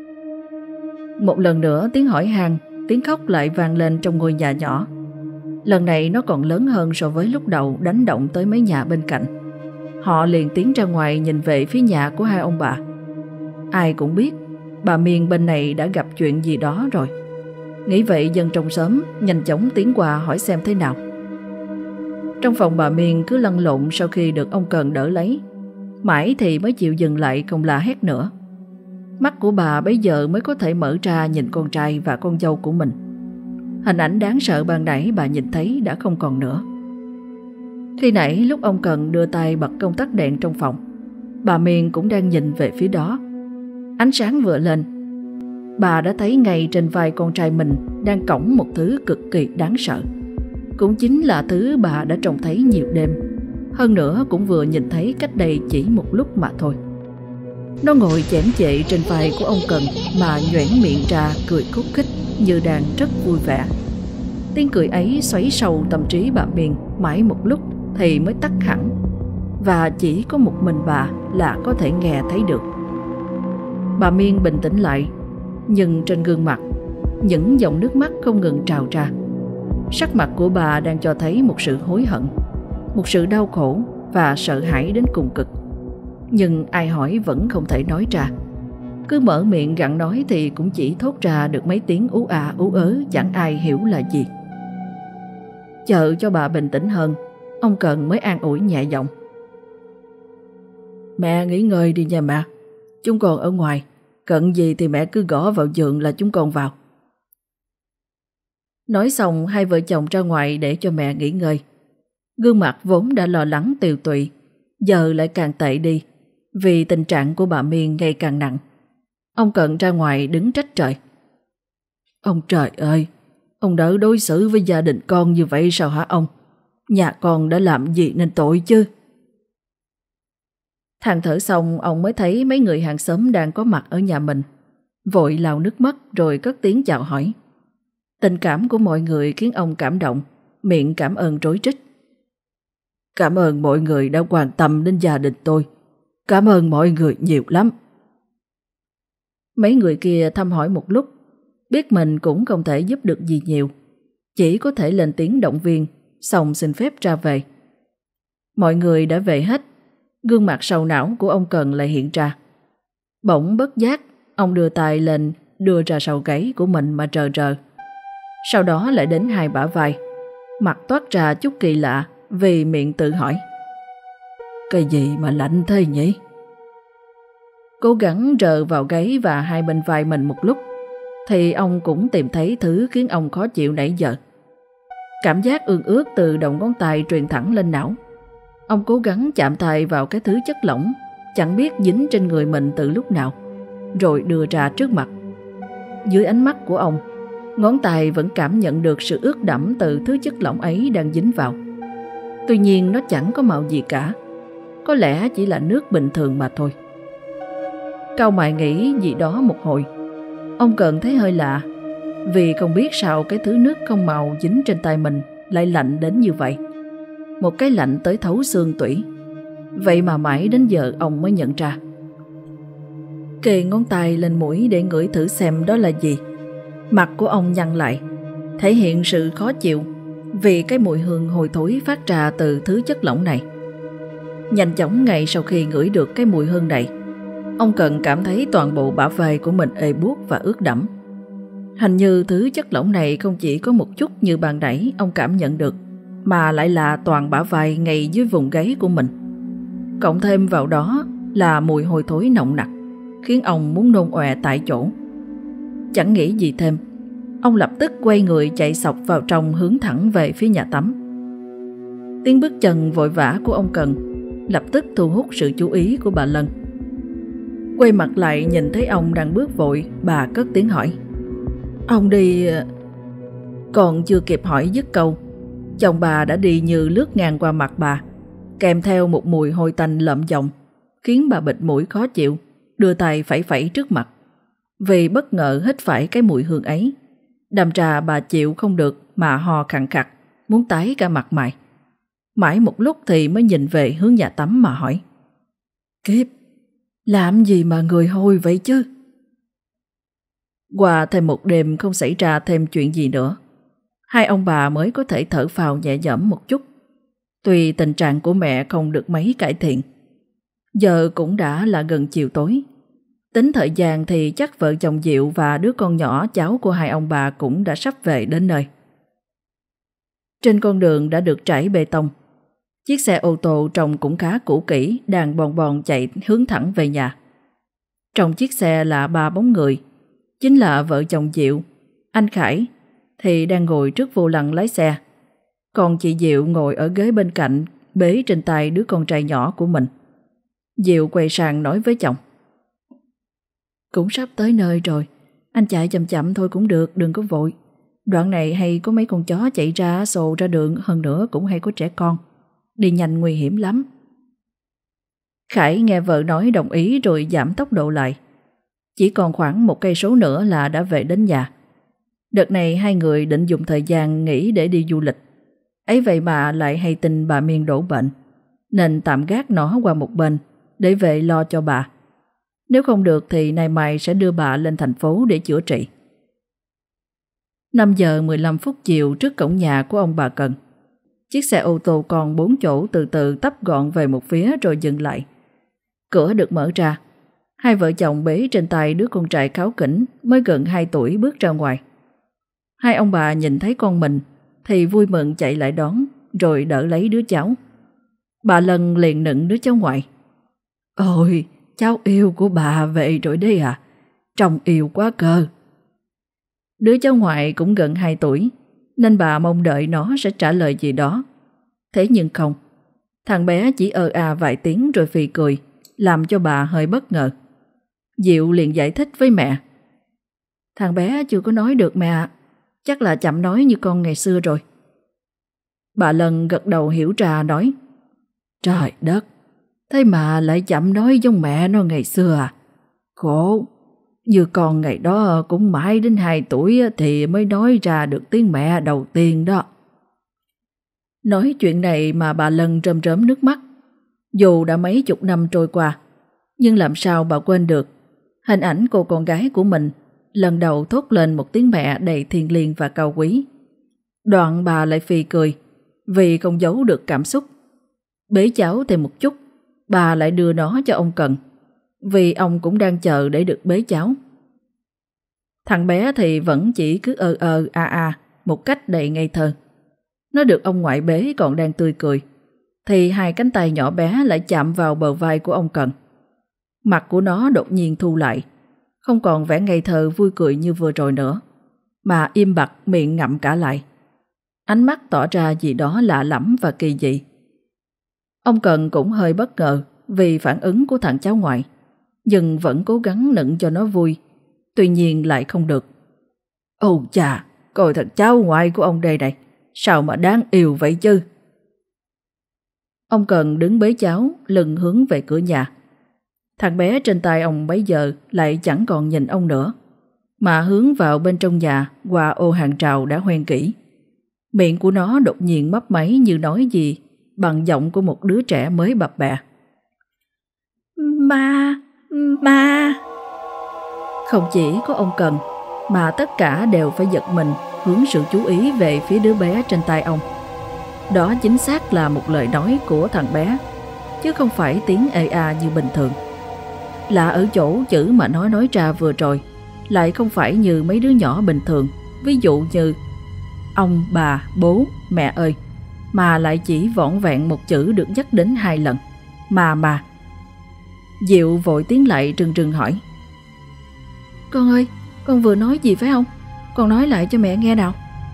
Một lần nữa tiếng hỏi han, tiếng khóc lại vang lên trong ngôi nhà nhỏ. Lần này nó còn lớn hơn so với lúc đầu đánh động tới mấy nhà bên cạnh. Họ liền tiến ra ngoài nhìn về phía nhà của hai ông bà. Ai cũng biết bà Miên bên này đã gặp chuyện gì đó rồi. Nghĩ vậy dân trong xóm nhanh chóng tiến qua hỏi xem thế nào. Trong phòng bà Miên cứ lăn lộn sau khi được ông Cần đỡ lấy. Mãi thì mới chịu dừng lại không la hét nữa. Mắt của bà bấy giờ mới có thể mở ra nhìn con trai và con dâu của mình. Hình ảnh đáng sợ ban nãy bà nhìn thấy đã không còn nữa. Khi nãy lúc ông Cần đưa tay bật công tắc đèn trong phòng, bà Miên cũng đang nhìn về phía đó. Ánh sáng vừa lên, bà đã thấy ngay trên vai con trai mình đang cõng một thứ cực kỳ đáng sợ. Cũng chính là thứ bà đã trông thấy nhiều đêm, hơn nữa cũng vừa nhìn thấy cách đây chỉ một lúc mà thôi. Nó ngồi chễm chệ trên vai của ông Cần mà nhoẻn miệng ra cười khúc khích như đang rất vui vẻ. Tiếng cười ấy xoáy sâu tâm trí bà Miên mãi một lúc thì mới tắt hẳn, và chỉ có một mình bà là có thể nghe thấy được. Bà Miên bình tĩnh lại, Nhưng trên gương mặt, những dòng nước mắt không ngừng trào ra. Sắc mặt của bà đang cho thấy một sự hối hận, một sự đau khổ và sợ hãi đến cùng cực. Nhưng ai hỏi vẫn không thể nói ra. Cứ mở miệng gặng nói thì cũng chỉ thốt ra được mấy tiếng ú à ú ớ, chẳng ai hiểu là gì. Chờ cho bà bình tĩnh hơn, ông Cần mới an ủi nhẹ giọng. Mẹ nghỉ ngơi đi nha mẹ, chúng con ở ngoài, cần gì thì mẹ cứ gõ vào giường là chúng con vào. Nói xong, hai vợ chồng ra ngoài để cho mẹ nghỉ ngơi. Gương mặt vốn đã lo lắng tiều tụy, giờ lại càng tệ đi, vì tình trạng của bà Miên ngày càng nặng. Ông Cận ra ngoài đứng trách trời. Ông trời ơi, ông đỡ đối xử với gia đình con như vậy sao hả ông? Nhà con đã làm gì nên tội chứ? Than thở xong, ông mới thấy mấy người hàng xóm đang có mặt ở nhà mình. Vội lau nước mắt rồi cất tiếng chào hỏi. Tình cảm của mọi người khiến ông cảm động, miệng cảm ơn rối rít. Cảm ơn mọi người đã quan tâm đến gia đình tôi. Cảm ơn mọi người nhiều lắm. Mấy người kia thăm hỏi một lúc, biết mình cũng không thể giúp được gì nhiều, chỉ có thể lên tiếng động viên, xong xin phép ra về. Mọi người đã về hết, gương mặt sầu não của ông Cần lại hiện ra. Bỗng bất giác, ông đưa tay lên đưa ra sau gáy của mình mà rờ rờ. Sau đó lại đến hai bả vai, mặt toát ra chút kỳ lạ vì miệng tự hỏi. Cái gì mà lạnh thế nhỉ? Cố gắng rờ vào gáy và hai bên vai mình một lúc, thì ông cũng tìm thấy thứ khiến ông khó chịu nãy giờ. Cảm giác ương ướt từ đầu ngón tay truyền thẳng lên não. Ông cố gắng chạm tay vào cái thứ chất lỏng chẳng biết dính trên người mình từ lúc nào, rồi đưa ra trước mặt. Dưới ánh mắt của ông, ngón tay vẫn cảm nhận được sự ướt đẫm từ thứ chất lỏng ấy đang dính vào. Tuy nhiên nó chẳng có màu gì cả, có lẽ chỉ là nước bình thường mà thôi. Cau mày nghĩ gì đó một hồi, ông Cần thấy hơi lạ, vì không biết sao cái thứ nước không màu dính trên tay mình lại lạnh đến như vậy. Một cái lạnh tới thấu xương tủy. Vậy mà mãi đến giờ ông mới nhận ra. Kề ngón tay lên mũi để ngửi thử xem đó là gì. Mặt của ông nhăn lại, thể hiện sự khó chịu vì cái mùi hương hôi thối phát ra từ thứ chất lỏng này. Nhanh chóng ngay sau khi ngửi được cái mùi hương này, ông Cần cảm thấy toàn bộ bả vai của mình ê buốt và ướt đẫm. Hình như thứ chất lỏng này không chỉ có một chút như ban nãy ông cảm nhận được, mà lại là toàn bả vai ngay dưới vùng gáy của mình. Cộng thêm vào đó là mùi hôi thối nồng nặc, khiến ông muốn nôn ọe tại chỗ. Chẳng nghĩ gì thêm, ông lập tức quay người chạy xộc vào trong, hướng thẳng về phía nhà tắm. Tiếng bước chân vội vã của ông Cần lập tức thu hút sự chú ý của bà Lân. Quay mặt lại nhìn thấy ông đang bước vội, bà cất tiếng hỏi. Ông đi... Còn chưa kịp hỏi dứt câu, chồng bà đã đi như lướt ngang qua mặt bà, kèm theo một mùi hôi tanh lợm giọng, khiến bà bịt mũi khó chịu, đưa tay phẩy phẩy trước mặt. Vì bất ngờ hít phải cái mùi hương ấy, đâm ra bà chịu không được mà ho khàn khặt, muốn tái cả mặt mày. Mãi một lúc thì mới nhìn về hướng nhà tắm mà hỏi. Kiếp, làm gì mà người hôi vậy chứ? Qua thêm một đêm không xảy ra thêm chuyện gì nữa, hai ông bà mới có thể thở phào nhẹ nhõm một chút. Tuy tình trạng của mẹ không được mấy cải thiện, giờ cũng đã là gần chiều tối. Tính thời gian thì chắc vợ chồng Diệu và đứa con nhỏ cháu của hai ông bà cũng đã sắp về đến nơi. Trên con đường đã được trải bê tông, chiếc xe ô tô trông cũng khá cũ kỹ đang bòn bòn chạy hướng thẳng về nhà. Trong chiếc xe là ba bóng người, chính là vợ chồng Diệu. Anh Khải thì đang ngồi trước vô lăng lái xe, còn chị Diệu ngồi ở ghế bên cạnh bế trên tay đứa con trai nhỏ của mình. Diệu quay sang nói với chồng. Cũng sắp tới nơi rồi, anh chạy chậm chậm thôi cũng được, đừng có vội. Đoạn này hay có mấy con chó chạy ra sồ ra đường, hơn nữa cũng hay có trẻ con. Đi nhanh nguy hiểm lắm. Khải nghe vợ nói đồng ý rồi giảm tốc độ lại. Chỉ còn khoảng một cây số nữa là đã về đến nhà. Đợt này hai người định dùng thời gian nghỉ để đi du lịch. Ấy vậy mà lại hay tin bà Miên đổ bệnh, nên tạm gác nó qua một bên để về lo cho bà. Nếu không được thì nay mai sẽ đưa bà lên thành phố để chữa trị. năm giờ mười lăm phút chiều, trước cổng nhà của ông bà Cần, chiếc xe ô tô con bốn chỗ từ từ tấp gọn về một phía rồi dừng lại. Cửa được mở ra. Hai vợ chồng bế trên tay đứa con trai cáu kỉnh mới gần hai tuổi bước ra ngoài. Hai ông bà nhìn thấy con mình thì vui mừng chạy lại đón rồi đỡ lấy đứa cháu. Bà Lân liền nựng đứa cháu ngoại. Ôi, cháu yêu của bà về rồi đấy à? Trông yêu quá cơ. Đứa cháu ngoại cũng gần hai tuổi nên bà mong đợi nó sẽ trả lời gì đó. Thế nhưng không. Thằng bé chỉ ơ à vài tiếng rồi phì cười, làm cho bà hơi bất ngờ. Diệu liền giải thích với mẹ. Thằng bé chưa có nói được mẹ ạ. Chắc là chậm nói như con ngày xưa rồi. Bà Lân gật đầu hiểu ra nói. Trời đất, thế mà lại chậm nói giống mẹ nó ngày xưa à? Khổ, như con ngày đó cũng mãi đến hai tuổi thì mới nói ra được tiếng mẹ đầu tiên đó. Nói chuyện này mà bà Lân rơm rớm nước mắt. Dù đã mấy chục năm trôi qua, nhưng làm sao bà quên được hình ảnh cô con gái của mình lần đầu thốt lên một tiếng mẹ đầy thiêng liêng và cao quý. Đoạn bà lại phì cười vì không giấu được cảm xúc. Bế cháu thêm một chút, bà lại đưa nó cho ông Cần, vì ông cũng đang chờ để được bế cháu. Thằng bé thì vẫn chỉ cứ ơ ơ a a một cách đầy ngây thơ. Nó được ông ngoại bế còn đang tươi cười, thì hai cánh tay nhỏ bé lại chạm vào bờ vai của ông Cần. Mặt của nó đột nhiên thu lại, không còn vẻ ngây thơ vui cười như vừa rồi nữa, mà im bặt miệng ngậm cả lại. Ánh mắt tỏ ra gì đó lạ lẫm và kỳ dị. Ông Cần cũng hơi bất ngờ vì phản ứng của thằng cháu ngoại, nhưng vẫn cố gắng nựng cho nó vui. Tuy nhiên lại không được. Ồ chà, coi thằng cháu ngoại của ông đây này, sao mà đáng yêu vậy chứ. Ông Cần đứng bế cháu, lưng hướng về cửa nhà. Thằng bé trên tay ông bấy giờ lại chẳng còn nhìn ông nữa, mà hướng vào bên trong nhà qua ô hàng rào đã hoen kỹ. Miệng của nó đột nhiên mấp máy như nói gì bằng giọng của một đứa trẻ mới bập bẹ. Ma, ma. Không chỉ có ông Cần, mà tất cả đều phải giật mình hướng sự chú ý về phía đứa bé trên tay ông. Đó chính xác là một lời nói của thằng bé, chứ không phải tiếng ê a như bình thường. Là ở chỗ chữ mà nó nói ra vừa rồi lại không phải như mấy đứa nhỏ bình thường, ví dụ như ông, bà, bố, mẹ ơi, mà lại chỉ vỏn vẹn một chữ được nhắc đến hai lần, mà mà. Diệu vội tiến lại trừng trừng hỏi. Con ơi, con vừa nói gì phải không? Con nói lại cho mẹ nghe nào.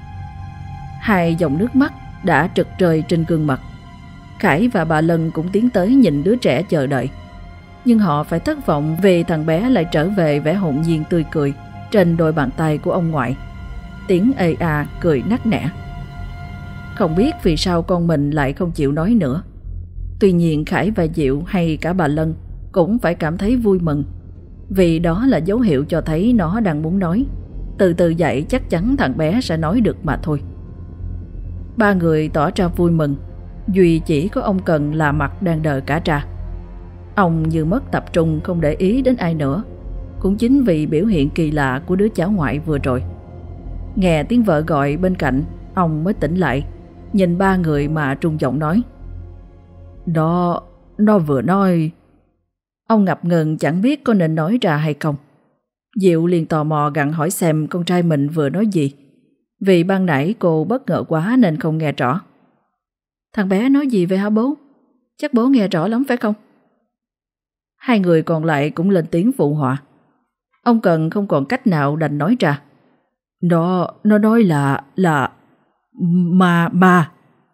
Hai dòng nước mắt đã trực rơi trên gương mặt. Khải và bà Lân cũng tiến tới nhìn đứa trẻ chờ đợi. Nhưng họ phải thất vọng vì thằng bé lại trở về vẻ hồn nhiên tươi cười trên đôi bàn tay của ông ngoại. Tiếng ê à cười nắc nẻ. Không biết vì sao con mình lại không chịu nói nữa. Tuy nhiên Khải và Diệu hay cả bà Lân cũng phải cảm thấy vui mừng, vì đó là dấu hiệu cho thấy nó đang muốn nói. Từ từ dậy chắc chắn thằng bé sẽ nói được mà thôi. Ba người tỏ ra vui mừng, duy chỉ có ông Cần là mặt đang đờ cả ra. Ông như mất tập trung không để ý đến ai nữa, cũng chính vì biểu hiện kỳ lạ của đứa cháu ngoại vừa rồi. Nghe tiếng vợ gọi bên cạnh, ông mới tỉnh lại, nhìn ba người mà trung giọng nói. Đó, nó vừa nói... Ông ngập ngừng chẳng biết có nên nói ra hay không. Diệu liền tò mò gặng hỏi xem con trai mình vừa nói gì, vì ban nãy cô bất ngờ quá nên không nghe rõ. Thằng bé nói gì vậy hả bố? Chắc bố nghe rõ lắm phải không? Hai người còn lại cũng lên tiếng phụ họa. Ông Cần không còn cách nào đành nói ra. Nó, nó nói là, là... Ma, ma.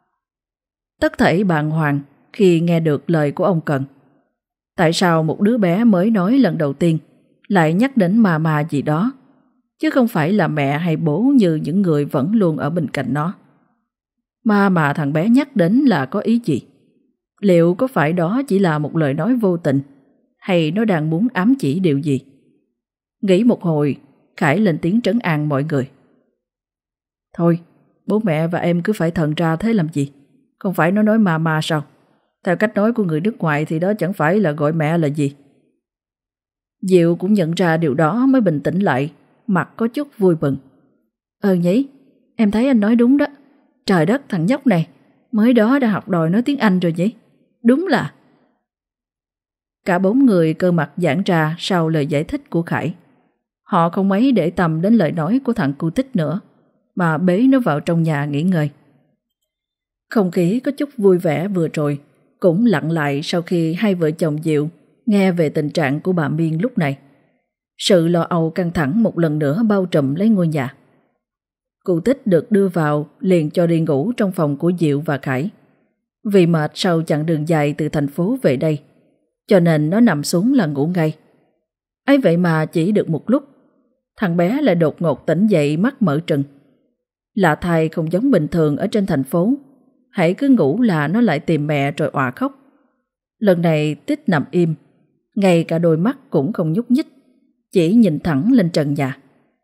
Tất thảy bàng hoàng khi nghe được lời của ông Cần. Tại sao một đứa bé mới nói lần đầu tiên lại nhắc đến ma ma gì đó, chứ không phải là mẹ hay bố như những người vẫn luôn ở bên cạnh nó? Ma mà thằng bé nhắc đến là có ý gì? Liệu có phải đó chỉ là một lời nói vô tình, hay nó đang muốn ám chỉ điều gì? Nghĩ một hồi, Khải lên tiếng trấn an mọi người. Thôi, bố mẹ và em cứ phải thận ra thế làm gì? Không phải nó nói ma ma sao? Theo cách nói của người nước ngoài thì đó chẳng phải là gọi mẹ là gì. Diệu cũng nhận ra điều đó mới bình tĩnh lại, mặt có chút vui mừng. Ờ nhỉ, em thấy anh nói đúng đó. Trời đất, thằng nhóc này mới đó đã học đòi nói tiếng Anh rồi nhỉ. Đúng là... Cả bốn người cơ mặt giãn ra sau lời giải thích của Khải. Họ không mấy để tâm đến lời nói của thằng cu Tích nữa, mà bế nó vào trong nhà nghỉ ngơi. Không khí có chút vui vẻ vừa rồi cũng lặng lại sau khi hai vợ chồng Diệu nghe về tình trạng của bà Miên lúc này. Sự lo âu căng thẳng một lần nữa bao trùm lấy ngôi nhà. Cụ Tích được đưa vào liền cho đi ngủ trong phòng của Diệu và Khải. Vì mệt sau chặng đường dài từ thành phố về đây, cho nên nó nằm xuống là ngủ ngay. Ấy vậy mà chỉ được một lúc, thằng bé lại đột ngột tỉnh dậy, mắt mở trừng. Lạ thay không giống bình thường ở trên thành phố, hãy cứ ngủ là nó lại tìm mẹ rồi òa khóc. Lần này Tích nằm im, ngay cả đôi mắt cũng không nhúc nhích, chỉ nhìn thẳng lên trần nhà.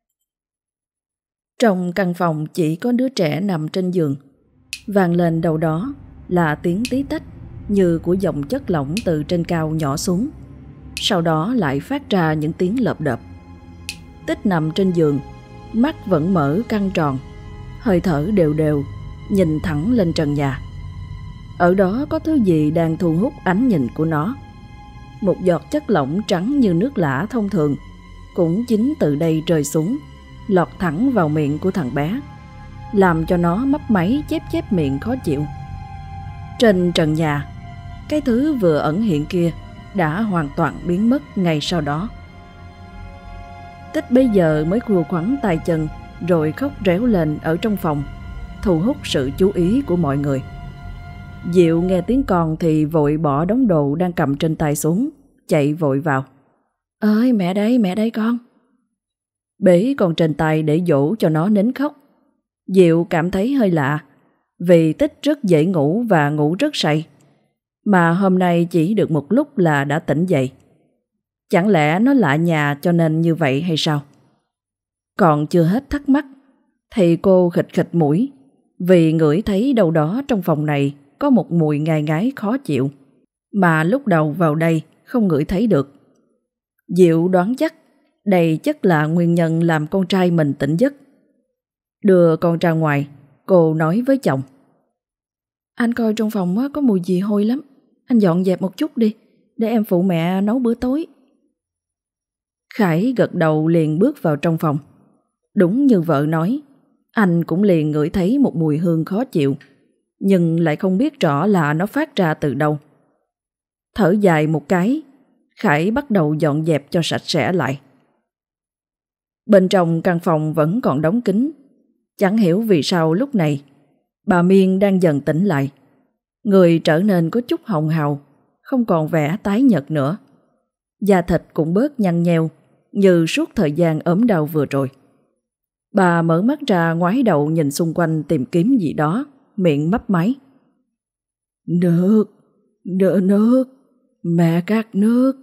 Trong căn phòng chỉ có đứa trẻ nằm trên giường. Vang lên đâu đó là tiếng tí tách như của dòng chất lỏng từ trên cao nhỏ xuống. Sau đó lại phát ra những tiếng lợp đợp. Tích nằm trên giường, mắt vẫn mở căng tròn, hơi thở đều đều, nhìn thẳng lên trần nhà. Ở đó có thứ gì đang thu hút ánh nhìn của nó. Một giọt chất lỏng trắng như nước lã thông thường cũng chính từ đây rơi xuống, lọt thẳng vào miệng của thằng bé, làm cho nó mấp máy chép chép miệng khó chịu. Trên trần nhà, cái thứ vừa ẩn hiện kia đã hoàn toàn biến mất ngay sau đó. Tích bây giờ mới khua khoắn tay chân rồi khóc réo lên ở trong phòng, thu hút sự chú ý của mọi người. Diệu nghe tiếng con thì vội bỏ đống đồ đang cầm trên tay xuống, chạy vội vào. Ơi mẹ đây, mẹ đây con. Bế con trên tay để dỗ cho nó nín khóc. Diệu cảm thấy hơi lạ, vì Tích rất dễ ngủ và ngủ rất say, mà hôm nay chỉ được một lúc là đã tỉnh dậy. Chẳng lẽ nó lạ nhà cho nên như vậy hay sao? Còn chưa hết thắc mắc thì cô khịt khịt mũi, vì ngửi thấy đâu đó trong phòng này có một mùi ngai ngái khó chịu, mà lúc đầu vào đây không ngửi thấy được. Diệu đoán chắc đây chắc là nguyên nhân làm con trai mình tỉnh giấc. Đưa con ra ngoài, cô nói với chồng. Anh coi trong phòng có mùi gì hôi lắm, anh dọn dẹp một chút đi, để em phụ mẹ nấu bữa tối. Khải gật đầu liền bước vào trong phòng. Đúng như vợ nói, anh cũng liền ngửi thấy một mùi hương khó chịu, nhưng lại không biết rõ là nó phát ra từ đâu. Thở dài một cái, Khải bắt đầu dọn dẹp cho sạch sẽ lại. Bên trong căn phòng vẫn còn đóng kín. Chẳng hiểu vì sao lúc này bà Miên đang dần tỉnh lại. Người trở nên có chút hồng hào, không còn vẻ tái nhợt nữa. Da thịt cũng bớt nhăn nheo như suốt thời gian ốm đau vừa rồi. Bà mở mắt ra, ngoái đầu nhìn xung quanh tìm kiếm gì đó, miệng mấp máy. Nước, nước, nước, mẹ cắt nước.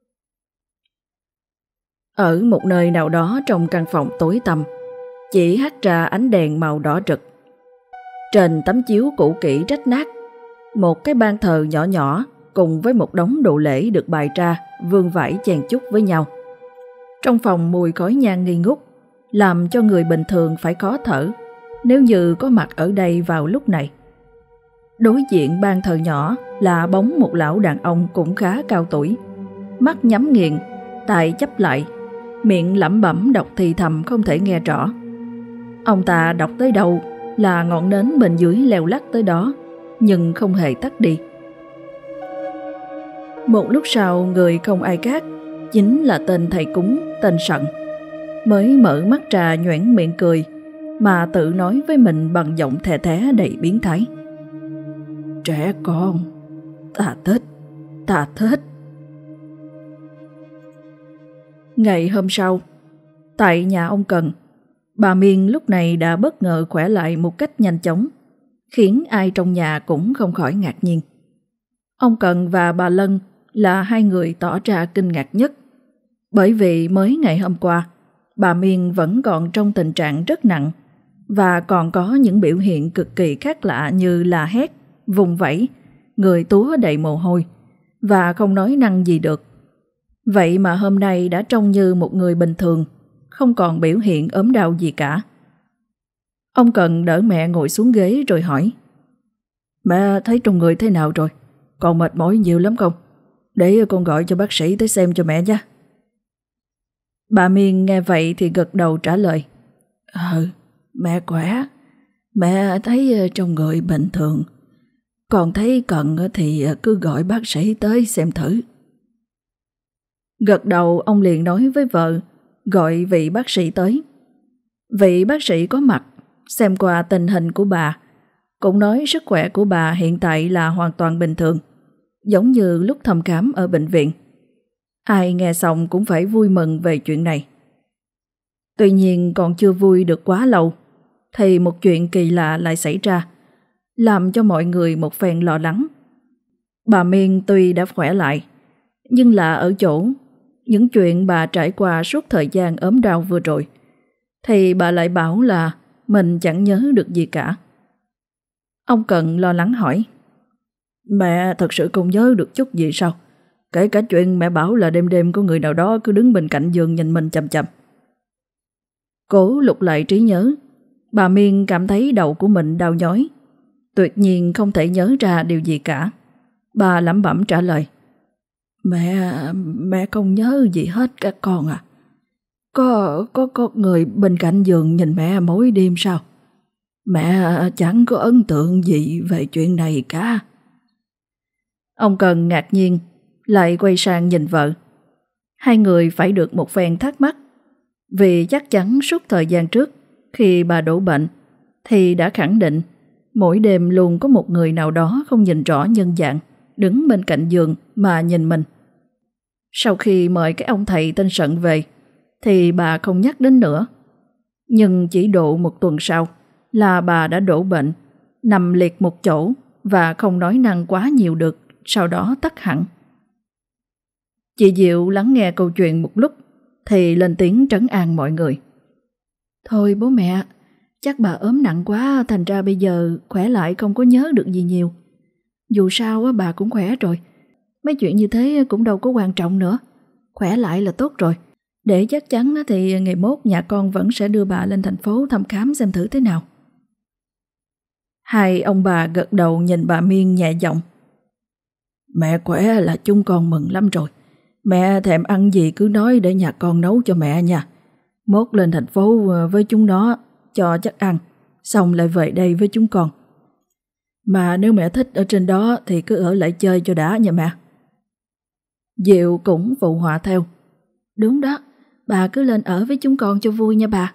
Ở một nơi nào đó trong căn phòng tối tăm, chỉ hắt ra ánh đèn màu đỏ rực. Trên tấm chiếu cũ kỹ rách nát, một cái ban thờ nhỏ nhỏ cùng với một đống đồ lễ được bày ra vương vãi chèn chúc với nhau. Trong phòng mùi khói nhang nghi ngút, làm cho người bình thường phải khó thở nếu như có mặt ở đây vào lúc này. Đối diện ban thờ nhỏ là bóng một lão đàn ông cũng khá cao tuổi, mắt nhắm nghiền, tay chắp lại, miệng lẩm bẩm đọc thì thầm không thể nghe rõ. Ông ta đọc tới đâu là ngọn nến bên dưới leo lắc tới đó, nhưng không hề tắt đi. Một lúc sau, người không ai khác chính là tên thầy cúng tên Sận mới mở mắt ra nhoẻn miệng cười, mà tự nói với mình bằng giọng thè thé đầy biến thái. Trẻ con, ta thích, ta thích. Ngày hôm sau, tại nhà ông Cần, bà Miên lúc này đã bất ngờ khỏe lại một cách nhanh chóng, khiến ai trong nhà cũng không khỏi ngạc nhiên. Ông Cần và bà Lân là hai người tỏ ra kinh ngạc nhất, bởi vì mới ngày hôm qua, bà Miên vẫn còn trong tình trạng rất nặng và còn có những biểu hiện cực kỳ khác lạ như là hét, vùng vẫy, người túa đầy mồ hôi và không nói năng gì được. Vậy mà hôm nay đã trông như một người bình thường, không còn biểu hiện ốm đau gì cả. Ông Cần đỡ mẹ ngồi xuống ghế rồi hỏi: Mẹ thấy trong người thế nào rồi? Còn mệt mỏi nhiều lắm không? Để con gọi cho bác sĩ tới xem cho mẹ nha. Bà Miên nghe vậy thì gật đầu trả lời: Ừ, mẹ khỏe. Mẹ thấy trong người bình thường. Còn thấy cần thì cứ gọi bác sĩ tới xem thử. Gật đầu, ông liền nói với vợ gọi vị bác sĩ tới. Vị bác sĩ có mặt, xem qua tình hình của bà, cũng nói sức khỏe của bà hiện tại là hoàn toàn bình thường, giống như lúc thăm khám ở bệnh viện. Ai nghe xong cũng phải vui mừng về chuyện này. Tuy nhiên còn chưa vui được quá lâu, thì một chuyện kỳ lạ lại xảy ra, làm cho mọi người một phen lo lắng. Bà Miên tuy đã khỏe lại, nhưng là ở chỗ những chuyện bà trải qua suốt thời gian ốm đau vừa rồi, thì bà lại bảo là mình chẳng nhớ được gì cả. Ông Cần lo lắng hỏi: Mẹ thật sự không nhớ được chút gì sao? Kể cả chuyện mẹ bảo là đêm đêm có người nào đó cứ đứng bên cạnh giường nhìn mình chằm chằm. Cố lục lại trí nhớ, bà Miên cảm thấy đầu của mình đau nhói, tuyệt nhiên không thể nhớ ra điều gì cả. Bà lẩm bẩm trả lời: Mẹ, mẹ không nhớ gì hết các con à? Có, có, có người bên cạnh giường nhìn mẹ mỗi đêm sao? Mẹ chẳng có ấn tượng gì về chuyện này cả. Ông Cần ngạc nhiên, lại quay sang nhìn vợ. Hai người phải được một phen thắc mắc, vì chắc chắn suốt thời gian trước, khi bà đổ bệnh, thì đã khẳng định mỗi đêm luôn có một người nào đó không nhìn rõ nhân dạng đứng bên cạnh giường mà nhìn mình. Sau khi mời cái ông thầy tên Sận về, thì bà không nhắc đến nữa. Nhưng chỉ độ một tuần sau là bà đã đổ bệnh, nằm liệt một chỗ và không nói năng quá nhiều được, sau đó tắt hẳn. Chị Diệu lắng nghe câu chuyện một lúc thì lên tiếng trấn an mọi người: Thôi bố mẹ, chắc bà ốm nặng quá, thành ra bây giờ khỏe lại không có nhớ được gì nhiều. Dù sao bà cũng khỏe rồi, mấy chuyện như thế cũng đâu có quan trọng nữa. Khỏe lại là tốt rồi. Để chắc chắn thì ngày mốt nhà con vẫn sẽ đưa bà lên thành phố thăm khám xem thử thế nào. Hai ông bà gật đầu nhìn bà Miên nhẹ giọng: Mẹ khỏe là chúng con mừng lắm rồi. Mẹ thèm ăn gì cứ nói để nhà con nấu cho mẹ nha. Mốt lên thành phố với chúng nó cho chắc ăn, xong lại về đây với chúng con. Mà nếu mẹ thích ở trên đó thì cứ ở lại chơi cho đã nha mẹ. Diệu cũng phụ họa theo: Đúng đó, bà cứ lên ở với chúng con cho vui nha bà.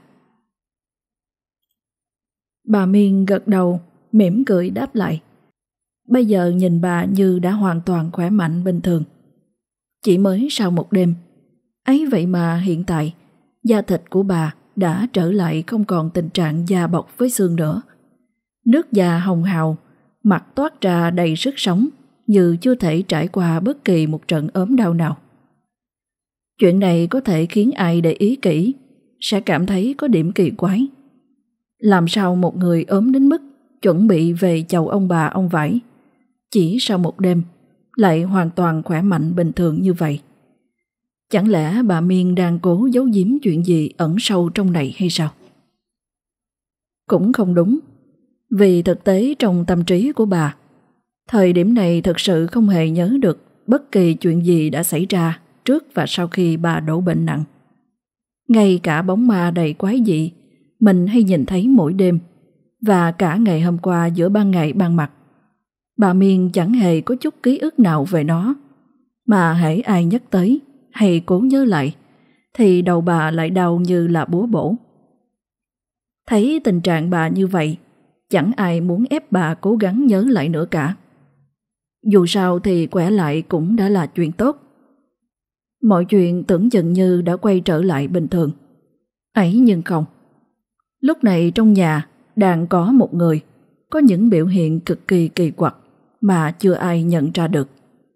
Bà Miên gật đầu, mỉm cười đáp lại. Bây giờ nhìn bà như đã hoàn toàn khỏe mạnh bình thường. Chỉ mới sau một đêm, ấy vậy mà hiện tại da thịt của bà đã trở lại không còn tình trạng da bọc với xương nữa. Nước da hồng hào, mặt toát ra đầy sức sống, như chưa thể trải qua bất kỳ một trận ốm đau nào. Chuyện này có thể khiến ai để ý kỹ sẽ cảm thấy có điểm kỳ quái. Làm sao một người ốm đến mức chuẩn bị về chầu ông bà ông vải, chỉ sau một đêm lại hoàn toàn khỏe mạnh bình thường như vậy? Chẳng lẽ bà Miên đang cố giấu giếm chuyện gì ẩn sâu trong này hay sao? Cũng không đúng, vì thực tế trong tâm trí của bà, thời điểm này thực sự không hề nhớ được bất kỳ chuyện gì đã xảy ra trước và sau khi bà đổ bệnh nặng. Ngay cả bóng ma đầy quái dị mình hay nhìn thấy mỗi đêm, và cả ngày hôm qua giữa ban ngày ban mặt, bà Miên chẳng hề có chút ký ức nào về nó. Mà hễ ai nhắc tới hay cố nhớ lại thì đầu bà lại đau như là búa bổ. Thấy tình trạng bà như vậy, chẳng ai muốn ép bà cố gắng nhớ lại nữa cả. Dù sao thì khỏe lại cũng đã là chuyện tốt. Mọi chuyện tưởng chừng như đã quay trở lại bình thường. Ấy nhưng không. Lúc này trong nhà đang có một người có những biểu hiện cực kỳ kỳ quặc mà chưa ai nhận ra được.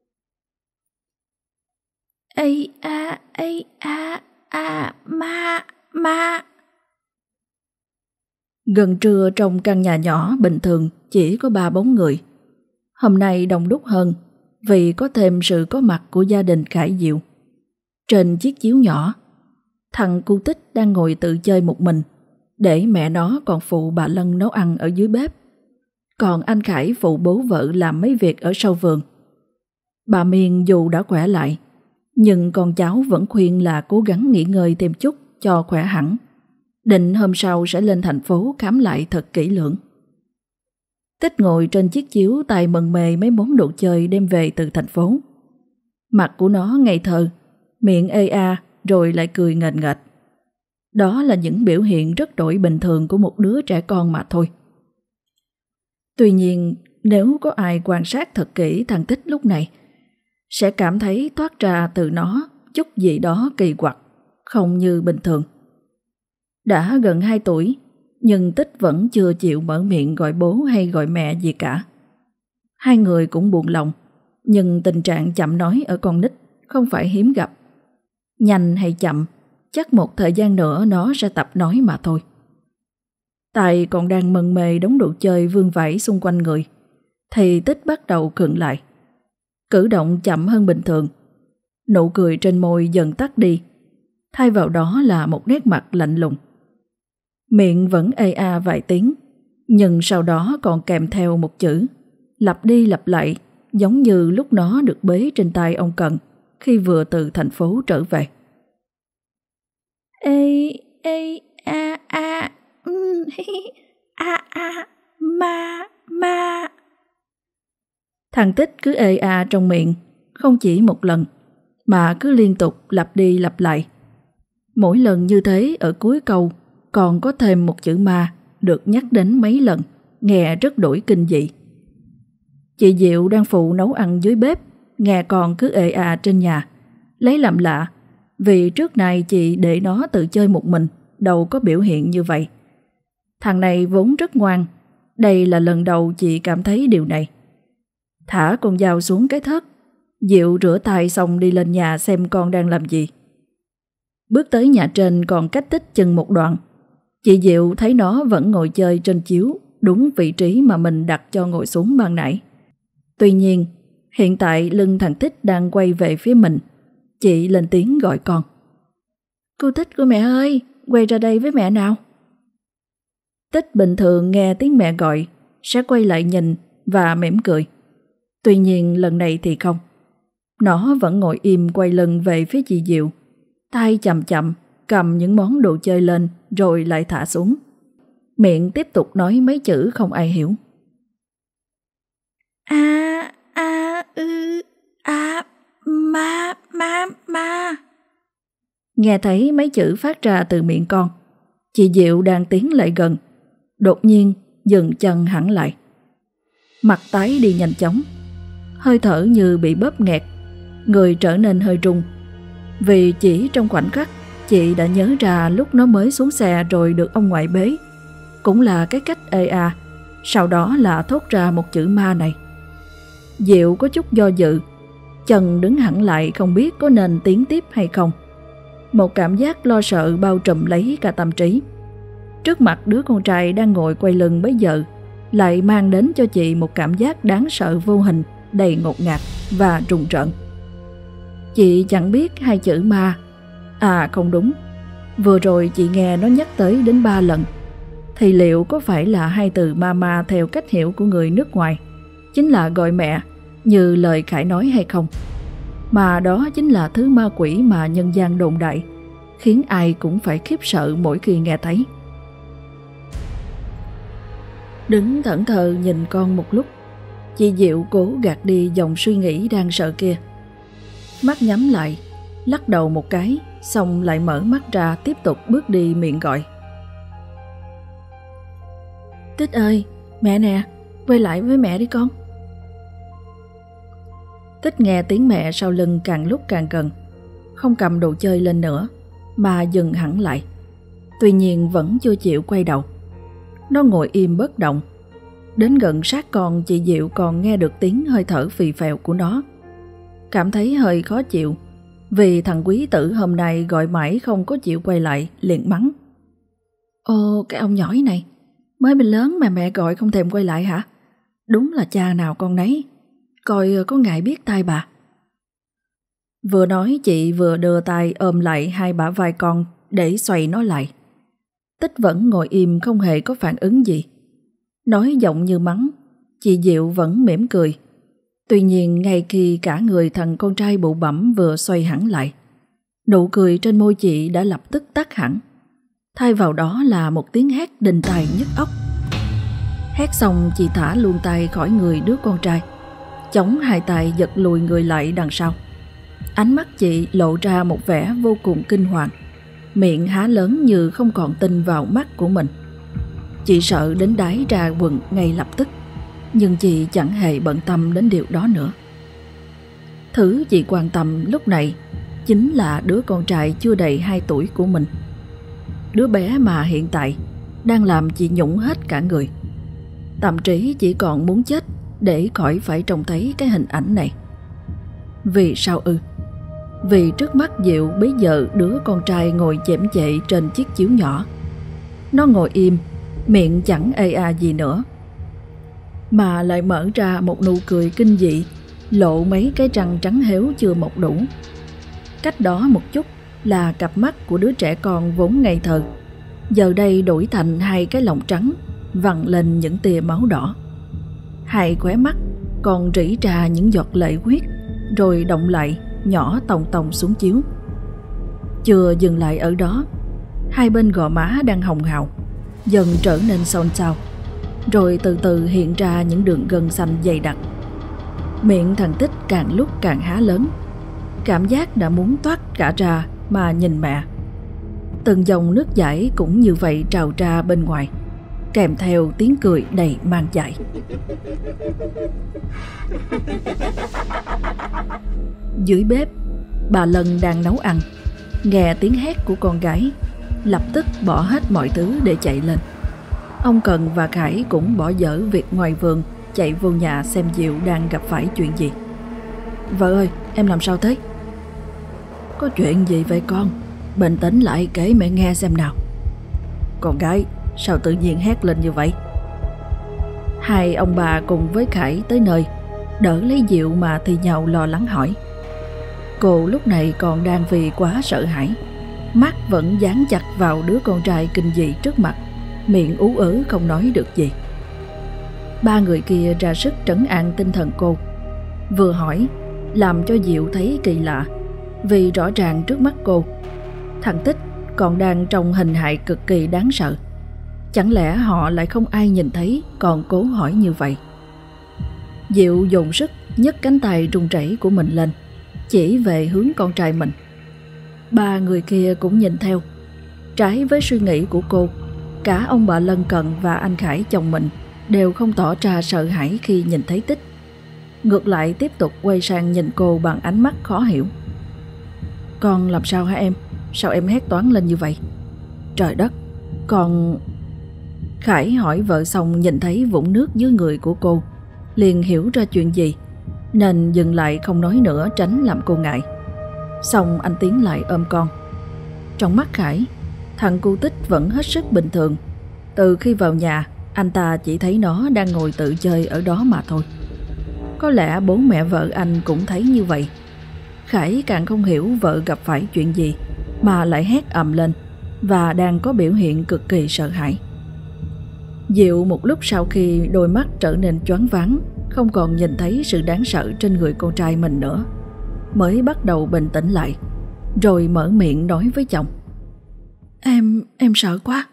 Ê a, ê a, a, ma, ma. Gần trưa trong căn nhà nhỏ bình thường chỉ có ba bốn người. Hôm nay đông đúc hơn vì có thêm sự có mặt của gia đình Khải Diệu. Trên chiếc chiếu nhỏ, thằng cu Tích đang ngồi tự chơi một mình, để mẹ nó còn phụ bà Lân nấu ăn ở dưới bếp. Còn anh Khải phụ bố vợ làm mấy việc ở sau vườn. Bà Miên dù đã khỏe lại, nhưng con cháu vẫn khuyên là cố gắng nghỉ ngơi thêm chút cho khỏe hẳn, định hôm sau sẽ lên thành phố khám lại thật kỹ lưỡng. Tích ngồi trên chiếc chiếu tay mần mề mấy món đồ chơi đem về từ thành phố. Mặt của nó ngây thơ, miệng ê a rồi lại cười nghệch nghệch. Đó là những biểu hiện rất đổi bình thường của một đứa trẻ con mà thôi. Tuy nhiên, nếu có ai quan sát thật kỹ thằng Tích lúc này, sẽ cảm thấy toát ra từ nó chút gì đó kỳ quặc, không như bình thường. Đã gần hai tuổi, nhưng Tích vẫn chưa chịu mở miệng gọi bố hay gọi mẹ gì cả. Hai người cũng buồn lòng, nhưng tình trạng chậm nói ở con nít không phải hiếm gặp. Nhanh hay chậm, chắc một thời gian nữa nó sẽ tập nói mà thôi. Tài còn đang mân mê đống đồ chơi vương vãi xung quanh người, thì Tích bắt đầu khựng lại. Cử động chậm hơn bình thường. Nụ cười trên môi dần tắt đi, thay vào đó là một nét mặt lạnh lùng. Miệng vẫn ê a vài tiếng, nhưng sau đó còn kèm theo một chữ, lặp đi lặp lại, giống như lúc nó được bế trên tay ông Cận khi vừa từ thành phố trở về. Ê, ê, a, a, a, a, ma, ma. Thằng Tích cứ ê a trong miệng, không chỉ một lần, mà cứ liên tục lặp đi lặp lại. Mỗi lần như thế ở cuối câu còn có thêm một chữ ma được nhắc đến mấy lần, nghe rất đổi kinh dị. Chị Diệu đang phụ nấu ăn dưới bếp, nghe con cứ ê a trên nhà, lấy làm lạ, vì trước này chị để nó tự chơi một mình, đâu có biểu hiện như vậy. Thằng này vốn rất ngoan, đây là lần đầu chị cảm thấy điều này. Thả con dao xuống cái thớt, Diệu rửa tay xong đi lên nhà xem con đang làm gì. Bước tới nhà trên còn cách Tích chừng một đoạn, chị Diệu thấy nó vẫn ngồi chơi trên chiếu, đúng vị trí mà mình đặt cho ngồi xuống ban nãy. Tuy nhiên, hiện tại lưng thằng Tích đang quay về phía mình. Chị lên tiếng gọi con. Cô Tích của mẹ ơi, quay ra đây với mẹ nào. Tích bình thường nghe tiếng mẹ gọi sẽ quay lại nhìn và mỉm cười. Tuy nhiên lần này thì không. Nó vẫn ngồi im quay lưng về phía chị Diệu, tay chậm chậm cầm những món đồ chơi lên rồi lại thả xuống. Miệng tiếp tục nói mấy chữ không ai hiểu. A, a, ư, a, ma, ma, ma. Nghe thấy mấy chữ phát ra từ miệng con, chị Diệu đang tiến lại gần, đột nhiên dừng chân hẳn lại. Mặt tái đi nhanh chóng, hơi thở như bị bóp nghẹt, người trở nên hơi run. Vì chỉ trong khoảnh khắc, chị đã nhớ ra lúc nó mới xuống xe rồi được ông ngoại bế, cũng là cái cách ê a, sau đó là thốt ra một chữ ma này. Diệu có chút do dự, chân đứng hẳn lại không biết có nên tiến tiếp hay không. Một cảm giác lo sợ bao trùm lấy cả tâm trí. Trước mặt đứa con trai đang ngồi quay lưng bấy giờ lại mang đến cho chị một cảm giác đáng sợ vô hình, đầy ngột ngạt và rùng rợn. Chị chẳng biết hai chữ ma. À không đúng, vừa rồi chị nghe nó nhắc tới đến ba lần. Thì liệu có phải là hai từ mama theo cách hiểu của người nước ngoài, chính là gọi mẹ như lời Khải nói hay không? Mà đó chính là thứ ma quỷ mà nhân gian đồn đại, khiến ai cũng phải khiếp sợ mỗi khi nghe thấy. Đứng thẫn thờ nhìn con một lúc, chị Diệu cố gạt đi dòng suy nghĩ đang sợ kia. Mắt nhắm lại, lắc đầu một cái, xong lại mở mắt ra tiếp tục bước đi miệng gọi. Tích ơi, mẹ nè, quay lại với mẹ đi con. Tích nghe tiếng mẹ sau lưng càng lúc càng gần, không cầm đồ chơi lên nữa, mà dừng hẳn lại. Tuy nhiên vẫn chưa chịu quay đầu. Nó ngồi im bất động. Đến gần sát con, chị Diệu còn nghe được tiếng hơi thở phì phèo của nó. Cảm thấy hơi khó chịu, vì thằng quý tử hôm nay gọi mãi không có chịu quay lại, liền mắng. Ô, cái ông nhỏi này, mới mình lớn mà mẹ gọi không thèm quay lại hả? Đúng là cha nào con nấy, coi có ngại biết tai bà. Vừa nói chị vừa đưa tay ôm lại hai bả vai con để xoay nó lại. Tích vẫn ngồi im không hề có phản ứng gì. Nói giọng như mắng, chị Diệu vẫn mỉm cười. Tuy nhiên ngay khi cả người thằng con trai bụ bẫm vừa xoay hẳn lại, nụ cười trên môi chị đã lập tức tắt hẳn. Thay vào đó là một tiếng hét đinh tai nhức óc. Hét xong chị thả luôn tay khỏi người đứa con trai, chống hai tay giật lùi người lại đằng sau. Ánh mắt chị lộ ra một vẻ vô cùng kinh hoàng, miệng há lớn như không còn tin vào mắt của mình. Chị sợ đến đái ra quần ngay lập tức, nhưng chị chẳng hề bận tâm đến điều đó nữa. Thứ chị quan tâm lúc này chính là đứa con trai chưa đầy hai tuổi của mình. Đứa bé mà hiện tại đang làm chị nhũng hết cả người. Thậm chí chỉ còn muốn chết để khỏi phải trông thấy cái hình ảnh này. Vì sao ư? Vì trước mắt Diệu bây giờ đứa con trai ngồi chễm chệ trên chiếc chiếu nhỏ. Nó ngồi im, miệng chẳng ê a gì nữa, mà lại mở ra một nụ cười kinh dị, lộ mấy cái răng trắng héo chưa mọc đủ. Cách đó một chút là cặp mắt của đứa trẻ con vốn ngây thơ, giờ đây đổi thành hai cái lọng trắng vằn lên những tia máu đỏ. Hai khóe mắt còn rỉ ra những giọt lệ huyết, rồi động lại nhỏ tòng tòng xuống chiếu. Chưa dừng lại ở đó, hai bên gò má đang hồng hào dần trở nên xôn xao, rồi từ từ hiện ra những đường gân xanh dày đặc. Miệng thằng Tích càng lúc càng há lớn, cảm giác đã muốn toát cả ra mà nhìn mẹ. Từng dòng nước dãi cũng như vậy trào ra bên ngoài, kèm theo tiếng cười đầy man dại. Dưới bếp, bà Lân đang nấu ăn, nghe tiếng hét của con gái, lập tức bỏ hết mọi thứ để chạy lên. Ông Cần và Khải cũng bỏ dở việc ngoài vườn, chạy vô nhà xem Diệu đang gặp phải chuyện gì. Vợ ơi, em làm sao thế? Có chuyện gì vậy con? Bình tĩnh lại kể mẹ nghe xem nào. Con gái, sao tự nhiên hét lên như vậy? Hai ông bà cùng với Khải tới nơi, đỡ lấy Diệu mà thì nhau lo lắng hỏi. Cô lúc này còn đang vì quá sợ hãi, mắt vẫn dán chặt vào đứa con trai kinh dị trước mặt, miệng ú ớ không nói được gì. Ba người kia ra sức trấn an tinh thần cô, vừa hỏi làm cho Diệu thấy kỳ lạ, vì rõ ràng trước mắt cô, thằng Tích còn đang trong hình hài cực kỳ đáng sợ. Chẳng lẽ họ lại không ai nhìn thấy còn cố hỏi như vậy? Diệu dùng sức nhấc cánh tay run rẩy của mình lên, chỉ về hướng con trai mình. Ba người kia cũng nhìn theo. Trái với suy nghĩ của cô, cả ông bà Lân Cận và anh Khải chồng mình đều không tỏ ra sợ hãi khi nhìn thấy Tích. Ngược lại tiếp tục quay sang nhìn cô bằng ánh mắt khó hiểu. Con làm sao hả em? Sao em hét toáng lên như vậy? Trời đất, con... Khải hỏi vợ xong nhìn thấy vũng nước dưới người của cô, liền hiểu ra chuyện gì, nên dừng lại không nói nữa tránh làm cô ngại. Xong anh tiến lại ôm con. Trong mắt Khải, thằng cu Tích vẫn hết sức bình thường. Từ khi vào nhà, anh ta chỉ thấy nó đang ngồi tự chơi ở đó mà thôi. Có lẽ bố mẹ vợ anh cũng thấy như vậy. Khải càng không hiểu vợ gặp phải chuyện gì mà lại hét ầm lên và đang có biểu hiện cực kỳ sợ hãi. Diệu một lúc sau khi đôi mắt trở nên choáng váng, không còn nhìn thấy sự đáng sợ trên người con trai mình nữa, mới bắt đầu bình tĩnh lại, rồi mở miệng nói với chồng. Em, em sợ quá.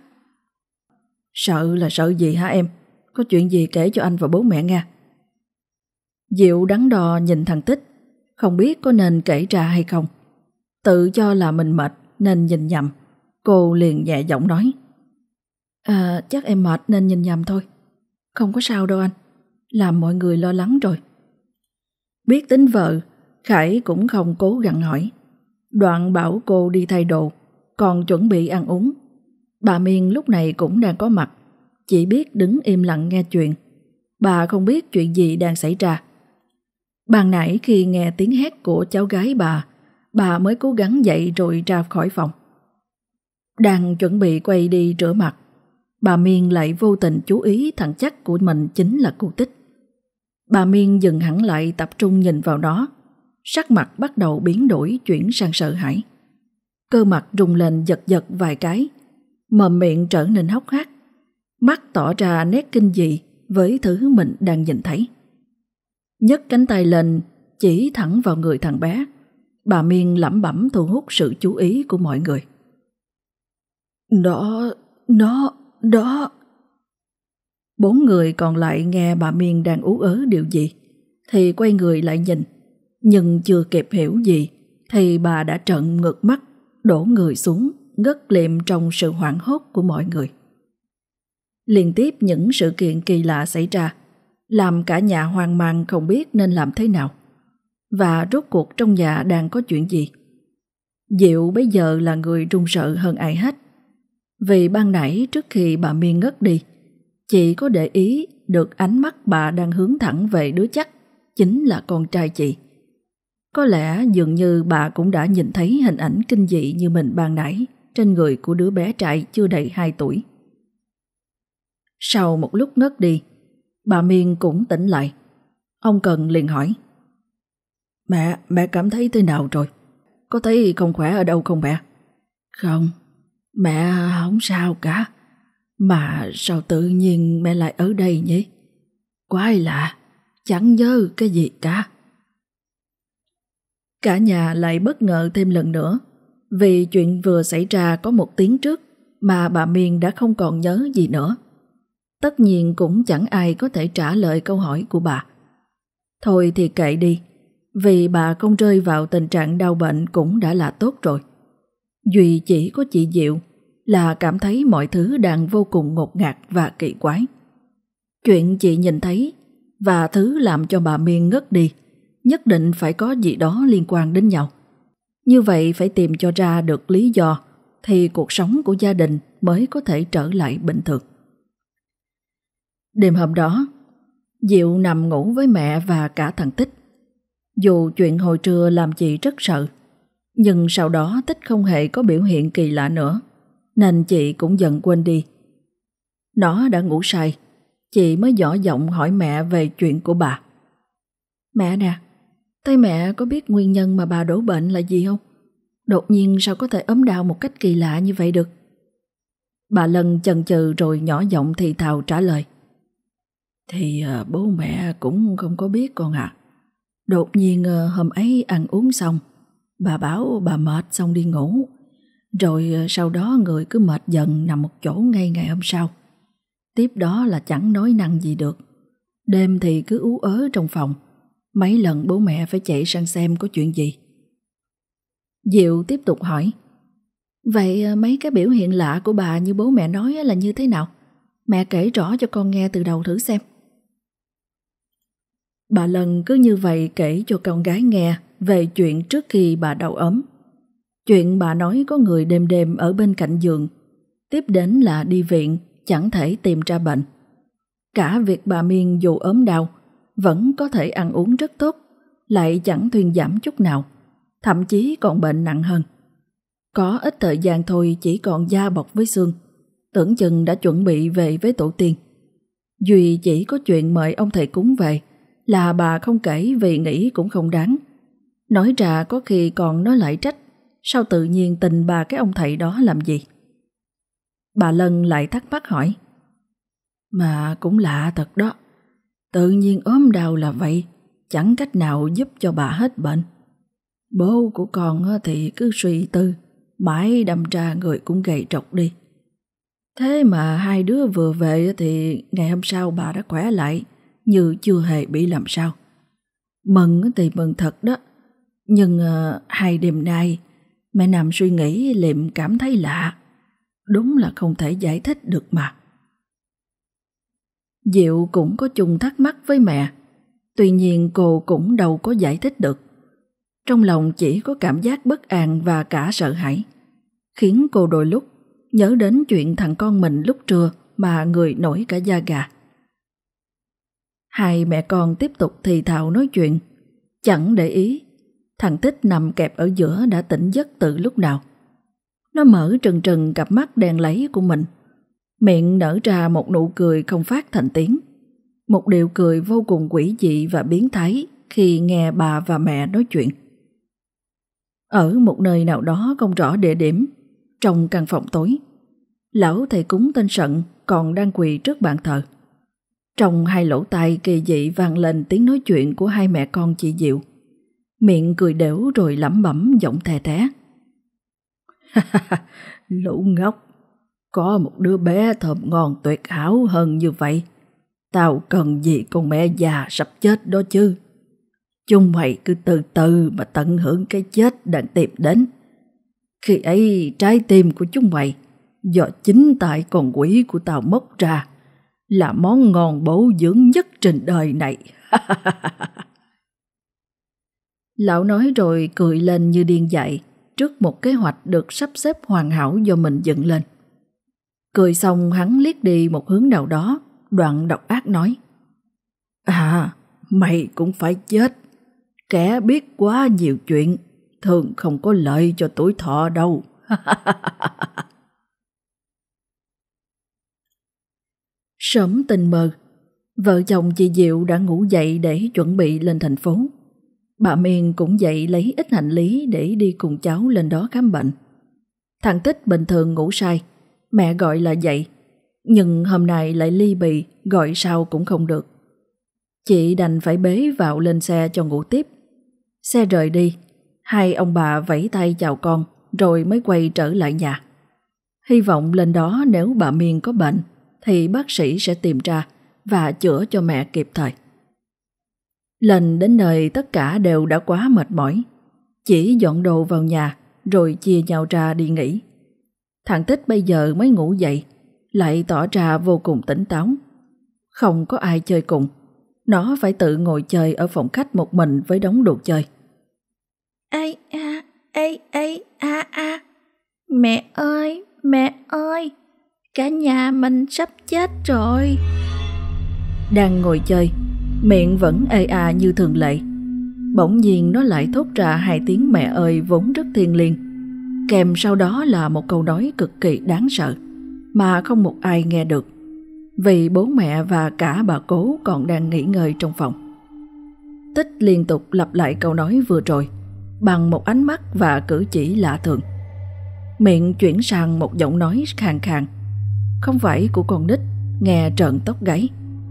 Sợ là sợ gì hả em? Có chuyện gì kể cho anh và bố mẹ nghe. Diệu đắn đo nhìn thằng Tích, không biết có nên kể ra hay không. Tự cho là mình mệt nên nhìn nhầm, cô liền nhẹ giọng nói. À, chắc em mệt nên nhìn nhầm thôi. Không có sao đâu anh, làm mọi người lo lắng rồi. Biết tính vợ, Khải cũng không cố gắng hỏi. Đoạn bảo cô đi thay đồ, còn chuẩn bị ăn uống. Bà Miên lúc này cũng đang có mặt, chỉ biết đứng im lặng nghe chuyện. Bà không biết chuyện gì đang xảy ra. Ban nãy khi nghe tiếng hét của cháu gái bà, bà mới cố gắng dậy rồi ra khỏi phòng. Đang chuẩn bị quay đi rửa mặt, bà Miên lại vô tình chú ý thằng chắc của mình chính là cô Tích. Bà Miên dừng hẳn lại tập trung nhìn vào nó, sắc mặt bắt đầu biến đổi chuyển sang sợ hãi. Cơ mặt rung lên giật giật vài cái, mồm miệng trở nên hốc hác, mắt tỏ ra nét kinh dị với thứ mình đang nhìn thấy. Nhấc cánh tay lên chỉ thẳng vào người thằng bé, bà Miên lẩm bẩm thu hút sự chú ý của mọi người. Đó, nó, đó. Bốn người còn lại nghe bà Miên đang ú ớ điều gì thì quay người lại nhìn, nhưng chưa kịp hiểu gì thì bà đã trợn ngược mắt, đổ người xuống, ngất liệm trong sự hoảng hốt của mọi người. Liên tiếp những sự kiện kỳ lạ xảy ra, làm cả nhà hoang mang không biết nên làm thế nào. Và rốt cuộc trong nhà đang có chuyện gì? Diệu bây giờ là người run sợ hơn ai hết. Vì ban nãy trước khi bà Miên ngất đi, chị có để ý được ánh mắt bà đang hướng thẳng về đứa chắc chính là con trai chị. Có lẽ dường như bà cũng đã nhìn thấy hình ảnh kinh dị như mình ban nãy trên người của đứa bé trai chưa đầy hai tuổi. Sau một lúc ngất đi, bà Miên cũng tỉnh lại. Ông Cần liền hỏi: Mẹ, mẹ cảm thấy thế nào rồi? Có thấy không khỏe ở đâu không mẹ? Không, mẹ không sao cả. Mà sao tự nhiên mẹ lại ở đây nhỉ? Quái lạ, chẳng nhớ cái gì cả. Cả nhà lại bất ngờ thêm lần nữa, vì chuyện vừa xảy ra có một tiếng trước mà bà Miên đã không còn nhớ gì nữa. Tất nhiên cũng chẳng ai có thể trả lời câu hỏi của bà. Thôi thì kệ đi, vì bà không rơi vào tình trạng đau bệnh cũng đã là tốt rồi. Duy chỉ có chị Diệu là cảm thấy mọi thứ đang vô cùng ngột ngạt và kỳ quái. Chuyện chị nhìn thấy và thứ làm cho bà Miên ngất đi nhất định phải có gì đó liên quan đến nhau. Như vậy phải tìm cho ra được lý do thì cuộc sống của gia đình mới có thể trở lại bình thường. Đêm hôm đó, Diệu nằm ngủ với mẹ và cả thằng Tích. Dù chuyện hồi trưa làm chị rất sợ, nhưng sau đó Tích không hề có biểu hiện kỳ lạ nữa, nên chị cũng dần quên đi. Nó đã ngủ say, chị mới nhỏ giọng hỏi mẹ về chuyện của bà. Mẹ nè, thấy mẹ có biết nguyên nhân mà bà đổ bệnh là gì không? Đột nhiên sao có thể ốm đau một cách kỳ lạ như vậy được? Bà Lân chần chừ rồi nhỏ giọng thì thào trả lời. Thì uh, bố mẹ cũng không có biết con ạ. À. Đột nhiên uh, hôm ấy ăn uống xong, bà bảo bà mệt xong đi ngủ. Rồi uh, sau đó người cứ mệt dần nằm một chỗ ngay ngày hôm sau. Tiếp đó là chẳng nói năng gì được. Đêm thì cứ ú ớ trong phòng. Mấy lần bố mẹ phải chạy sang xem có chuyện gì. Diệu tiếp tục hỏi. Vậy mấy cái biểu hiện lạ của bà như bố mẹ nói là như thế nào? Mẹ kể rõ cho con nghe từ đầu thử xem. Bà Lân cứ như vậy kể cho con gái nghe về chuyện trước khi bà đau ốm. Chuyện bà nói có người đêm đêm ở bên cạnh giường. Tiếp đến là đi viện chẳng thể tìm ra bệnh. Cả việc bà Miên dù ốm đau vẫn có thể ăn uống rất tốt, lại chẳng thuyên giảm chút nào, thậm chí còn bệnh nặng hơn. Có ít thời gian thôi chỉ còn da bọc với xương, tưởng chừng đã chuẩn bị về với tổ tiên. Duy chỉ có chuyện mời ông thầy cúng về là bà không kể vì nghĩ cũng không đáng. Nói ra có khi còn nói lại trách, sao tự nhiên tình bà cái ông thầy đó làm gì? Bà Lân lại thắc mắc hỏi. Mà cũng lạ thật đó, tự nhiên ốm đau là vậy, chẳng cách nào giúp cho bà hết bệnh. Bố của con thì cứ suy tư, mãi đâm ra người cũng gầy trọc đi. Thế mà hai đứa vừa về thì ngày hôm sau bà đã khỏe lại, như chưa hề bị làm sao. Mừng thì mừng thật đó, nhưng uh, hai đêm nay mẹ nằm suy nghĩ liền cảm thấy lạ, đúng là không thể giải thích được mà. Diệu cũng có chung thắc mắc với mẹ, tuy nhiên cô cũng đâu có giải thích được. Trong lòng chỉ có cảm giác bất an và cả sợ hãi, khiến cô đôi lúc nhớ đến chuyện thằng con mình lúc trưa mà người nổi cả da gà. Hai mẹ con tiếp tục thì thào nói chuyện, chẳng để ý thằng Tích nằm kẹp ở giữa đã tỉnh giấc từ lúc nào. Nó mở trừng trừng cặp mắt đen láy của mình, miệng nở ra một nụ cười không phát thành tiếng, một điệu cười vô cùng quỷ dị và biến thái khi nghe bà và mẹ nói chuyện. Ở một nơi nào đó không rõ địa điểm, trong căn phòng tối, lão thầy cúng tên Sận còn đang quỳ trước bàn thờ. Trong hai lỗ tai kỳ dị vang lên tiếng nói chuyện của hai mẹ con chị Diệu. Miệng cười đểu rồi lẩm bẩm giọng thè thé. Lũ ngốc, có một đứa bé thơm ngon tuyệt hảo hơn như vậy, tao cần gì con mẹ già sắp chết đó chứ. Chúng mày cứ từ từ mà tận hưởng cái chết đang tìm đến. Khi ấy trái tim của chúng mày do chính tại con quỷ của tao móc ra là món ngon bổ dưỡng nhất trên đời này. Lão nói rồi cười lên như điên dại trước một kế hoạch được sắp xếp hoàn hảo do mình dựng lên. Cười xong hắn liếc đi một hướng nào đó, đoạn độc ác nói: À, mày cũng phải chết. Kẻ biết quá nhiều chuyện thường không có lợi cho tuổi thọ đâu. Sớm tình mơ, vợ chồng chị Diệu đã ngủ dậy để chuẩn bị lên thành phố. Bà Miên cũng dậy lấy ít hành lý để đi cùng cháu lên đó khám bệnh. Thằng Tích bình thường ngủ say, mẹ gọi là dậy, nhưng hôm nay lại ly bì, gọi sao cũng không được. Chị đành phải bế vào lên xe cho ngủ tiếp. Xe rời đi, hai ông bà vẫy tay chào con rồi mới quay trở lại nhà. Hy vọng lên đó nếu bà Miên có bệnh thì bác sĩ sẽ tìm ra và chữa cho mẹ kịp thời. Lên đến nơi tất cả đều đã quá mệt mỏi, chỉ dọn đồ vào nhà rồi chia nhau ra đi nghỉ. Thằng Tích bây giờ mới ngủ dậy, lại tỏ ra vô cùng tỉnh táo. Không có ai chơi cùng, nó phải tự ngồi chơi ở phòng khách một mình với đống đồ chơi. Ây a, ây ây a a, mẹ ơi, mẹ ơi, cả nhà mình sắp chết rồi. Đang ngồi chơi, miệng vẫn ê a như thường lệ. Bỗng nhiên nó lại thốt ra hai tiếng mẹ ơi vốn rất thiêng liêng, kèm sau đó là một câu nói cực kỳ đáng sợ mà không một ai nghe được, vì bố mẹ và cả bà Cố còn đang nghỉ ngơi trong phòng. Tích liên tục lặp lại câu nói vừa rồi bằng một ánh mắt và cử chỉ lạ thường. Miệng chuyển sang một giọng nói khàn khàn, không phải của con nít, nghe trợn tóc gáy.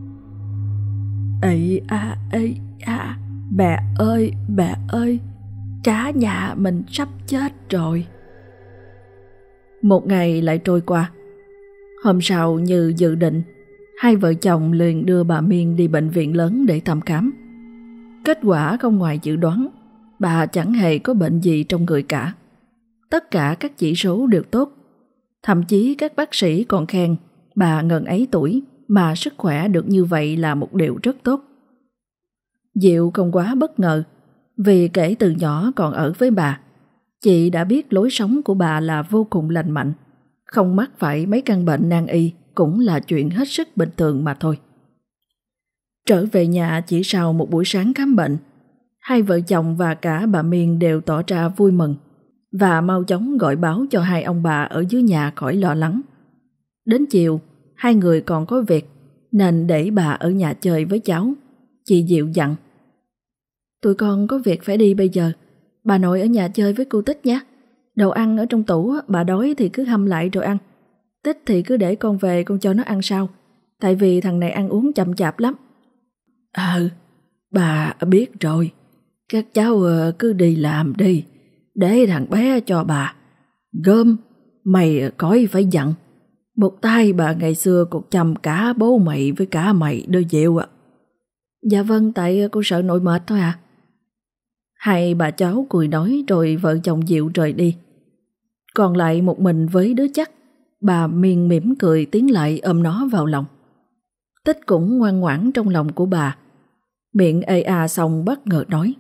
Ây a, ây a, mẹ ơi, mẹ ơi, cả nhà mình sắp chết rồi. Một ngày lại trôi qua. Hôm sau như dự định, hai vợ chồng liền đưa bà Miên đi bệnh viện lớn để thăm khám. Kết quả không ngoài dự đoán, bà chẳng hề có bệnh gì trong người cả. Tất cả các chỉ số đều tốt. Thậm chí các bác sĩ còn khen bà ngần ấy tuổi mà sức khỏe được như vậy là một điều rất tốt. Diệu không quá bất ngờ, vì kể từ nhỏ còn ở với bà, chị đã biết lối sống của bà là vô cùng lành mạnh. Không mắc phải mấy căn bệnh nan y cũng là chuyện hết sức bình thường mà thôi. Trở về nhà chỉ sau một buổi sáng khám bệnh, hai vợ chồng và cả bà Miên đều tỏ ra vui mừng và mau chóng gọi báo cho hai ông bà ở dưới nhà khỏi lo lắng. Đến chiều, hai người còn có việc nên để bà ở nhà chơi với cháu. Chị Diệu dặn: Tụi con có việc phải đi bây giờ, bà nội ở nhà chơi với cô Tích nhé. Đồ ăn ở trong tủ, bà đói thì cứ hâm lại rồi ăn. Tích thì cứ để con về con cho nó ăn sau, tại vì thằng này ăn uống chậm chạp lắm. Ừ, bà biết rồi. Các cháu cứ đi làm đi, để thằng bé cho bà. Gơm, mày coi phải dặn. Một tay bà ngày xưa còn chăm cả bố mày với cả mày đôi Diệu ạ. Dạ vâng, tại cô sợ nội mệt thôi à. Hai bà cháu cười nói rồi vợ chồng Diệu rời đi. Còn lại một mình với đứa chắc, bà Miên mỉm cười tiến lại ôm nó vào lòng. Tích cũng ngoan ngoãn trong lòng của bà. Miệng ê a xong bất ngờ nói: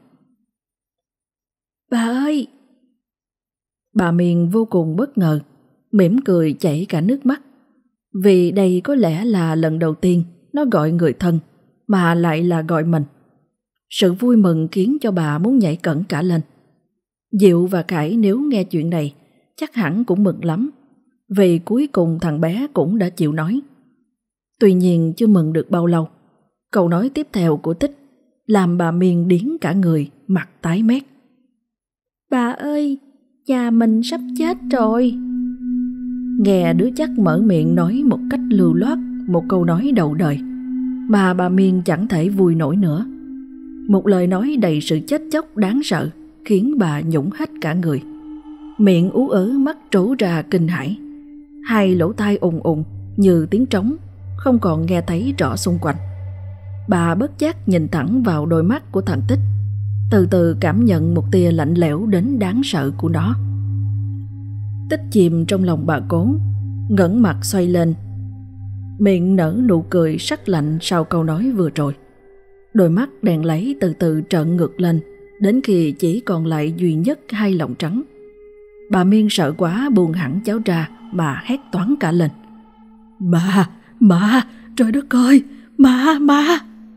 Bà ơi! Bà Miên vô cùng bất ngờ, mỉm cười chảy cả nước mắt, vì đây có lẽ là lần đầu tiên nó gọi người thân mà lại là gọi mình. Sự vui mừng khiến cho bà muốn nhảy cẫng cả lên. Diệu và Khải nếu nghe chuyện này chắc hẳn cũng mừng lắm, vì cuối cùng thằng bé cũng đã chịu nói. Tuy nhiên chưa mừng được bao lâu, câu nói tiếp theo của Tích làm bà Miên điếng cả người, mặt tái mét. Bà ơi, nhà mình sắp chết rồi. Nghe đứa chắc mở miệng nói một cách lưu loát một câu nói đầu đời, mà bà Miên chẳng thể vui nổi nữa. Một lời nói đầy sự chết chóc đáng sợ khiến bà nhũng hết cả người. Miệng ú ớ, mắt trố ra kinh hãi, hai lỗ tai ùng ùng như tiếng trống, không còn nghe thấy rõ xung quanh. Bà bất giác nhìn thẳng vào đôi mắt của thằng Tích, từ từ cảm nhận một tia lạnh lẽo đến đáng sợ của nó. Tích chìm trong lòng bà Cố, ngẩng mặt xoay lên, miệng nở nụ cười sắc lạnh sau câu nói vừa rồi. Đôi mắt đèn lấy từ từ trợn ngược lên, đến khi chỉ còn lại duy nhất hai lọng trắng. Bà Miên sợ quá buông hẳn cháo ra mà hét toáng cả lên. Ma, ma, trời đất ơi, ma, ma.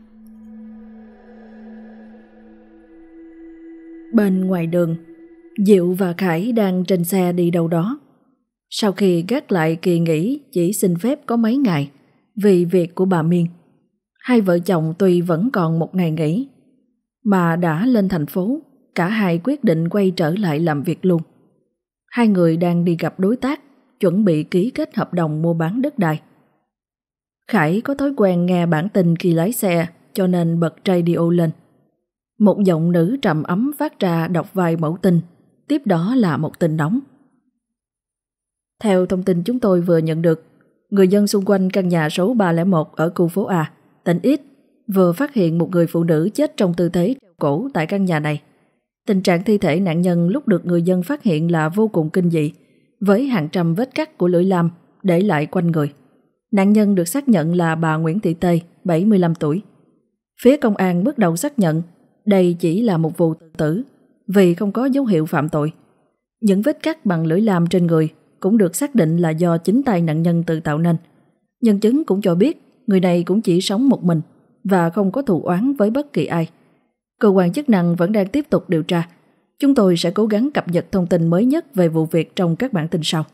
Bên ngoài đường, Diệu và Khải đang trên xe đi đâu đó. Sau khi gác lại kỳ nghỉ chỉ xin phép có mấy ngày vì việc của bà Miên, hai vợ chồng tuy vẫn còn một ngày nghỉ mà đã lên thành phố, cả hai quyết định quay trở lại làm việc luôn. Hai người đang đi gặp đối tác, chuẩn bị ký kết hợp đồng mua bán đất đai. Khải có thói quen nghe bản tin khi lái xe, cho nên bật radio lên. Một giọng nữ trầm ấm phát ra đọc vài mẫu tin, tiếp đó là một tin nóng. Theo thông tin chúng tôi vừa nhận được, người dân xung quanh căn nhà số ba không một ở khu phố A, tỉnh X vừa phát hiện một người phụ nữ chết trong tư thế treo cổ tại căn nhà này. Tình trạng thi thể nạn nhân lúc được người dân phát hiện là vô cùng kinh dị, với hàng trăm vết cắt của lưỡi lam để lại quanh người. Nạn nhân được xác nhận là bà Nguyễn Thị Tê, bảy mươi lăm tuổi. Phía công an bước đầu xác nhận đây chỉ là một vụ tự tử vì không có dấu hiệu phạm tội. Những vết cắt bằng lưỡi lam trên người cũng được xác định là do chính tay nạn nhân tự tạo nên. Nhân chứng cũng cho biết người này cũng chỉ sống một mình và không có thù oán với bất kỳ ai. Cơ quan chức năng vẫn đang tiếp tục điều tra. Chúng tôi sẽ cố gắng cập nhật thông tin mới nhất về vụ việc trong các bản tin sau.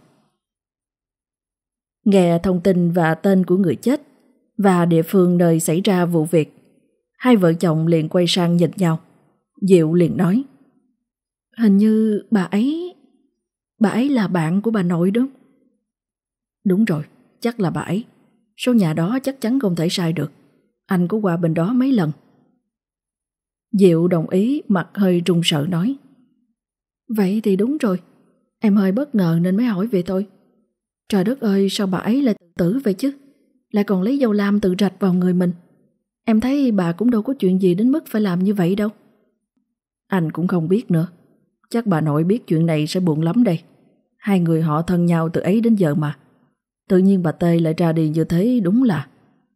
Nghe thông tin và tên của người chết và địa phương nơi xảy ra vụ việc, hai vợ chồng liền quay sang nhìn nhau. Diệu liền nói: Hình như bà ấy... Bà ấy là bạn của bà nội đúng? Đúng rồi, chắc là bà ấy. Số nhà đó chắc chắn không thể sai được. Anh có qua bên đó mấy lần. Diệu đồng ý, mặt hơi run sợ nói: Vậy thì đúng rồi. Em hơi bất ngờ nên mới hỏi về thôi. Trời đất ơi, sao bà ấy lại tự tử vậy chứ? Lại còn lấy dầu lam tự rạch vào người mình. Em thấy bà cũng đâu có chuyện gì đến mức phải làm như vậy đâu. Anh cũng không biết nữa. Chắc bà nội biết chuyện này sẽ buồn lắm đây. Hai người họ thân nhau từ ấy đến giờ mà. Tự nhiên bà Tê lại ra đi như thế, đúng là...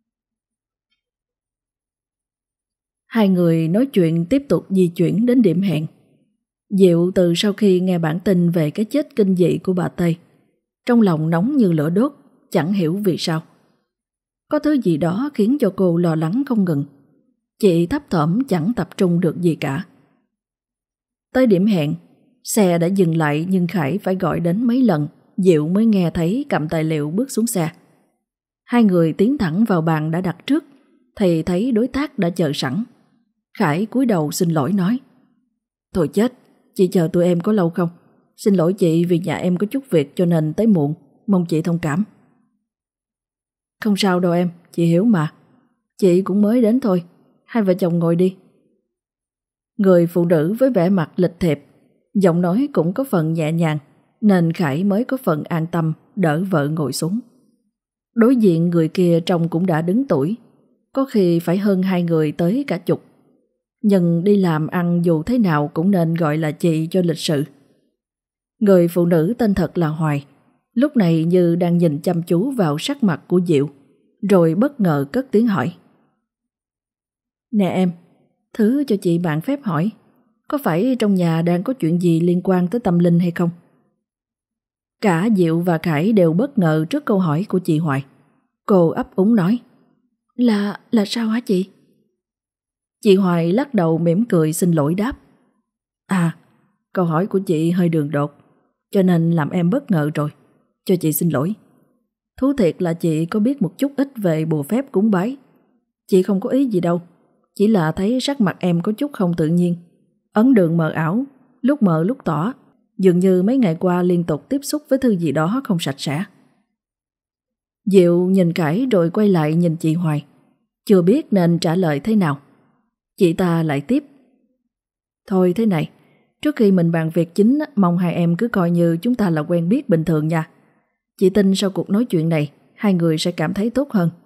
Hai người nói chuyện tiếp tục di chuyển đến điểm hẹn. Diệu từ sau khi nghe bản tin về cái chết kinh dị của bà Tê, trong lòng nóng như lửa đốt, chẳng hiểu vì sao. Có thứ gì đó khiến cho cô lo lắng không ngừng. Chị thấp thỏm chẳng tập trung được gì cả. Tới điểm hẹn, xe đã dừng lại nhưng Khải phải gọi đến mấy lần, Diệu mới nghe thấy cầm tài liệu bước xuống xe. Hai người tiến thẳng vào bàn đã đặt trước, thì thấy đối tác đã chờ sẵn. Khải cúi đầu xin lỗi nói: Thôi chết, chị chờ tụi em có lâu không? Xin lỗi chị vì nhà em có chút việc cho nên tới muộn, mong chị thông cảm. Không sao đâu em, chị hiểu mà. Chị cũng mới đến thôi, hai vợ chồng ngồi đi. Người phụ nữ với vẻ mặt lịch thiệp, giọng nói cũng có phần nhẹ nhàng, nên Khải mới có phần an tâm đỡ vợ ngồi xuống. Đối diện người kia trông cũng đã đứng tuổi, có khi phải hơn hai người tới cả chục. Nhưng đi làm ăn dù thế nào cũng nên gọi là chị cho lịch sự. Người phụ nữ tên thật là Hoài, lúc này như đang nhìn chăm chú vào sắc mặt của Diệu, rồi bất ngờ cất tiếng hỏi: Nè em, thứ cho chị bạn phép hỏi, có phải trong nhà đang có chuyện gì liên quan tới tâm linh hay không? Cả Diệu và Khải đều bất ngờ trước câu hỏi của chị Hoài. Cô ấp úng nói: Là, là sao hả chị? Chị Hoài lắc đầu mỉm cười xin lỗi đáp: À, câu hỏi của chị hơi đường đột, cho nên làm em bất ngờ rồi, cho chị xin lỗi. Thú thiệt là chị có biết một chút ít về bùa phép cúng bái. Chị không có ý gì đâu, Chỉ là thấy sắc mặt em có chút không tự nhiên, ấn đường mờ ảo, lúc mờ lúc tỏ, dường như mấy ngày qua liên tục tiếp xúc với thứ gì đó không sạch sẽ. Diệu nhìn Khải rồi quay lại nhìn chị Hoài, chưa biết nên trả lời thế nào. Chị ta lại tiếp: Thôi thế này, trước khi mình bàn việc chính, mong hai em cứ coi như chúng ta là quen biết bình thường nha. Chị tin sau cuộc nói chuyện này, hai người sẽ cảm thấy tốt hơn.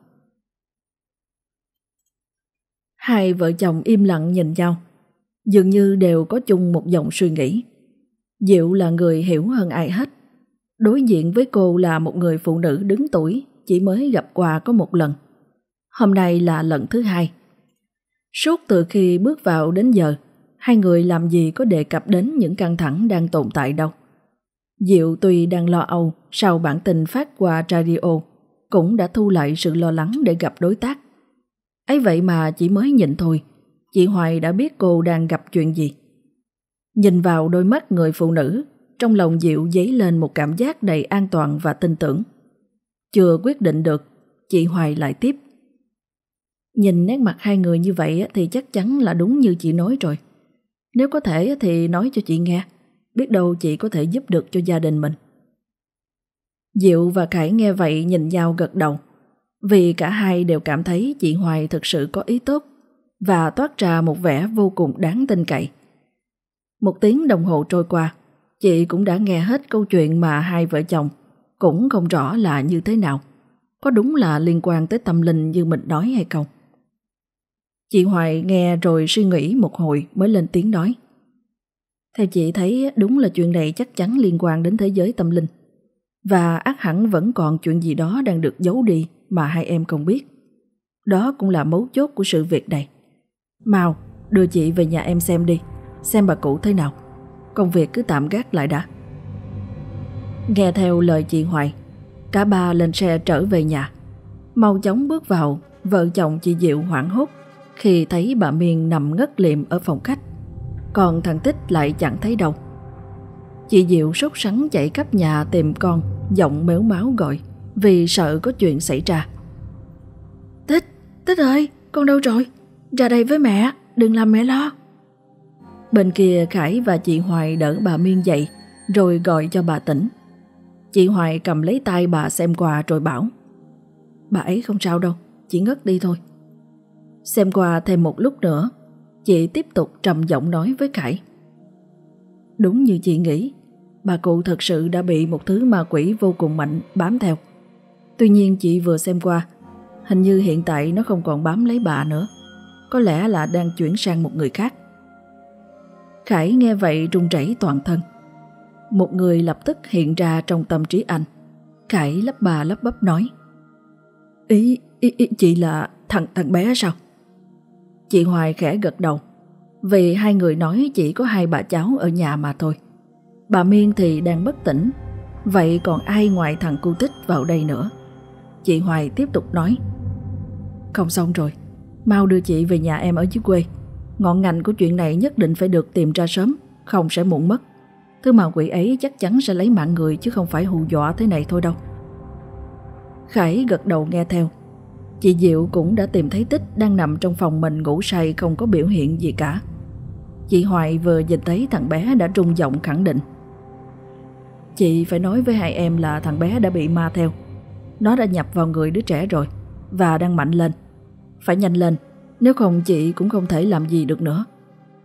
Hai vợ chồng im lặng nhìn nhau, dường như đều có chung một dòng suy nghĩ. Diệu là người hiểu hơn ai hết. Đối diện với cô là một người phụ nữ đứng tuổi, chỉ mới gặp qua có một lần. Hôm nay là lần thứ hai. Suốt từ khi bước vào đến giờ, hai người làm gì có đề cập đến những căng thẳng đang tồn tại đâu. Diệu tuy đang lo âu sau bản tin phát qua radio, cũng đã thu lại sự lo lắng để gặp đối tác. Ấy vậy mà chỉ mới nhìn thôi, chị Hoài đã biết cô đang gặp chuyện gì. Nhìn vào đôi mắt người phụ nữ, trong lòng Diệu dấy lên một cảm giác đầy an toàn và tin tưởng. Chưa quyết định được, chị Hoài lại tiếp: Nhìn nét mặt hai người như vậy thì chắc chắn là đúng như chị nói rồi. Nếu có thể thì nói cho chị nghe, biết đâu chị có thể giúp được cho gia đình mình. Diệu và Khải nghe vậy nhìn nhau gật đầu, vì cả hai đều cảm thấy chị Hoài thực sự có ý tốt và toát ra một vẻ vô cùng đáng tin cậy. Một tiếng đồng hồ trôi qua, chị cũng đã nghe hết câu chuyện mà hai vợ chồng cũng không rõ là như thế nào, có đúng là liên quan tới tâm linh như mình nói hay không. Chị Hoài nghe rồi suy nghĩ một hồi mới lên tiếng nói: Theo chị thấy đúng là chuyện này chắc chắn liên quan đến thế giới tâm linh, và ắt hẳn vẫn còn chuyện gì đó đang được giấu đi mà hai em không biết. Đó cũng là mấu chốt của sự việc này. Mau, đưa chị về nhà em xem đi, xem bà cụ thế nào. Công việc cứ tạm gác lại đã. Nghe theo lời chị Hoài, cả ba lên xe trở về nhà. Mau chóng bước vào, vợ chồng chị Diệu hoảng hốt khi thấy bà Miên nằm ngất liệm ở phòng khách, còn thằng Tích lại chẳng thấy đâu. Chị Diệu sốt sắng chạy khắp nhà tìm con, giọng mếu máo gọi vì sợ có chuyện xảy ra. Tích, Tích ơi, con đâu rồi? Ra đây với mẹ, đừng làm mẹ lo. Bên kia Khải và chị Hoài đỡ bà Miên dậy rồi gọi cho bà tỉnh. Chị Hoài cầm lấy tay bà xem qua rồi bảo: Bà ấy không sao đâu, chỉ ngất đi thôi. Xem qua thêm một lúc nữa, chị tiếp tục trầm giọng nói với Khải: Đúng như chị nghĩ, bà cụ thật sự đã bị một thứ ma quỷ vô cùng mạnh bám theo. Tuy nhiên chị vừa xem qua, hình như hiện tại nó không còn bám lấy bà nữa, có lẽ là đang chuyển sang một người khác. Khải nghe vậy run rẩy toàn thân. Một người lập tức hiện ra trong tâm trí anh. Khải lắp bà lắp bắp nói: Ý, ý, ý chị là thằng, thằng bé sao? Chị Hoài khẽ gật đầu, vì hai người nói chỉ có hai bà cháu ở nhà mà thôi. Bà Miên thì đang bất tỉnh, vậy còn ai ngoài thằng cu Tích vào đây nữa? Chị Hoài tiếp tục nói: Không xong rồi, mau đưa chị về nhà em ở dưới quê. Ngọn ngành của chuyện này nhất định phải được tìm ra sớm, không sẽ muộn mất. Thứ ma quỷ ấy chắc chắn sẽ lấy mạng người chứ không phải hù dọa thế này thôi đâu. Khải gật đầu nghe theo. Chị Diệu cũng đã tìm thấy Tích đang nằm trong phòng mình ngủ say không có biểu hiện gì cả. Chị Hoài vừa nhìn thấy thằng bé đã rung giọng khẳng định: Chị phải nói với hai em là thằng bé đã bị ma theo. Nó đã nhập vào người đứa trẻ rồi và đang mạnh lên. Phải nhanh lên, nếu không chị cũng không thể làm gì được nữa.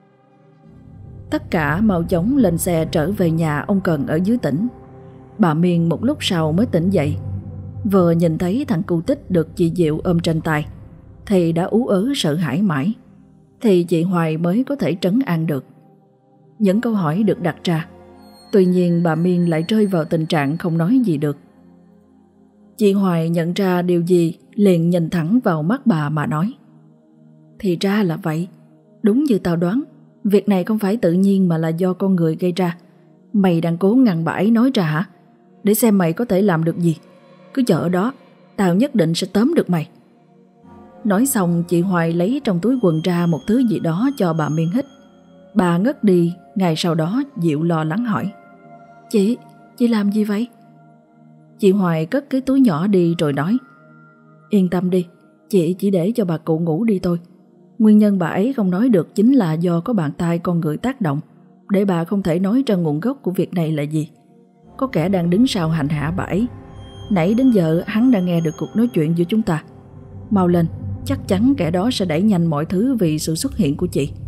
Tất cả mau chóng lên xe trở về nhà ông Cần ở dưới tỉnh. Bà Miên một lúc sau mới tỉnh dậy. Vừa nhìn thấy thằng cu Tích được chị Diệu ôm trên tay thì đã ú ớ sợ hãi mãi, thì chị Hoài mới có thể trấn an được. Những câu hỏi được đặt ra, tuy nhiên bà Miên lại rơi vào tình trạng không nói gì được. Chị Hoài nhận ra điều gì liền nhìn thẳng vào mắt bà mà nói: Thì ra là vậy, đúng như tao đoán, việc này không phải tự nhiên mà là do con người gây ra. Mày đang cố ngăn bà ấy nói ra hả? Để xem mày có thể làm được gì. Cứ chờ ở đó, tao nhất định sẽ tóm được mày. Nói xong chị Hoài lấy trong túi quần ra một thứ gì đó cho bà Miên hít. Bà ngất đi. Ngày sau đó Diệu lo lắng hỏi: Chị, chị làm gì vậy? Chị Hoài cất cái túi nhỏ đi rồi nói: Yên tâm đi, chị chỉ để cho bà cụ ngủ đi thôi. Nguyên nhân bà ấy không nói được chính là do có bàn tay con người tác động, để bà không thể nói ra nguồn gốc của việc này là gì. Có kẻ đang đứng sau hành hạ bà ấy. Nãy đến giờ hắn đã nghe được cuộc nói chuyện giữa chúng ta. Mau lên, chắc chắn kẻ đó sẽ đẩy nhanh mọi thứ vì sự xuất hiện của chị.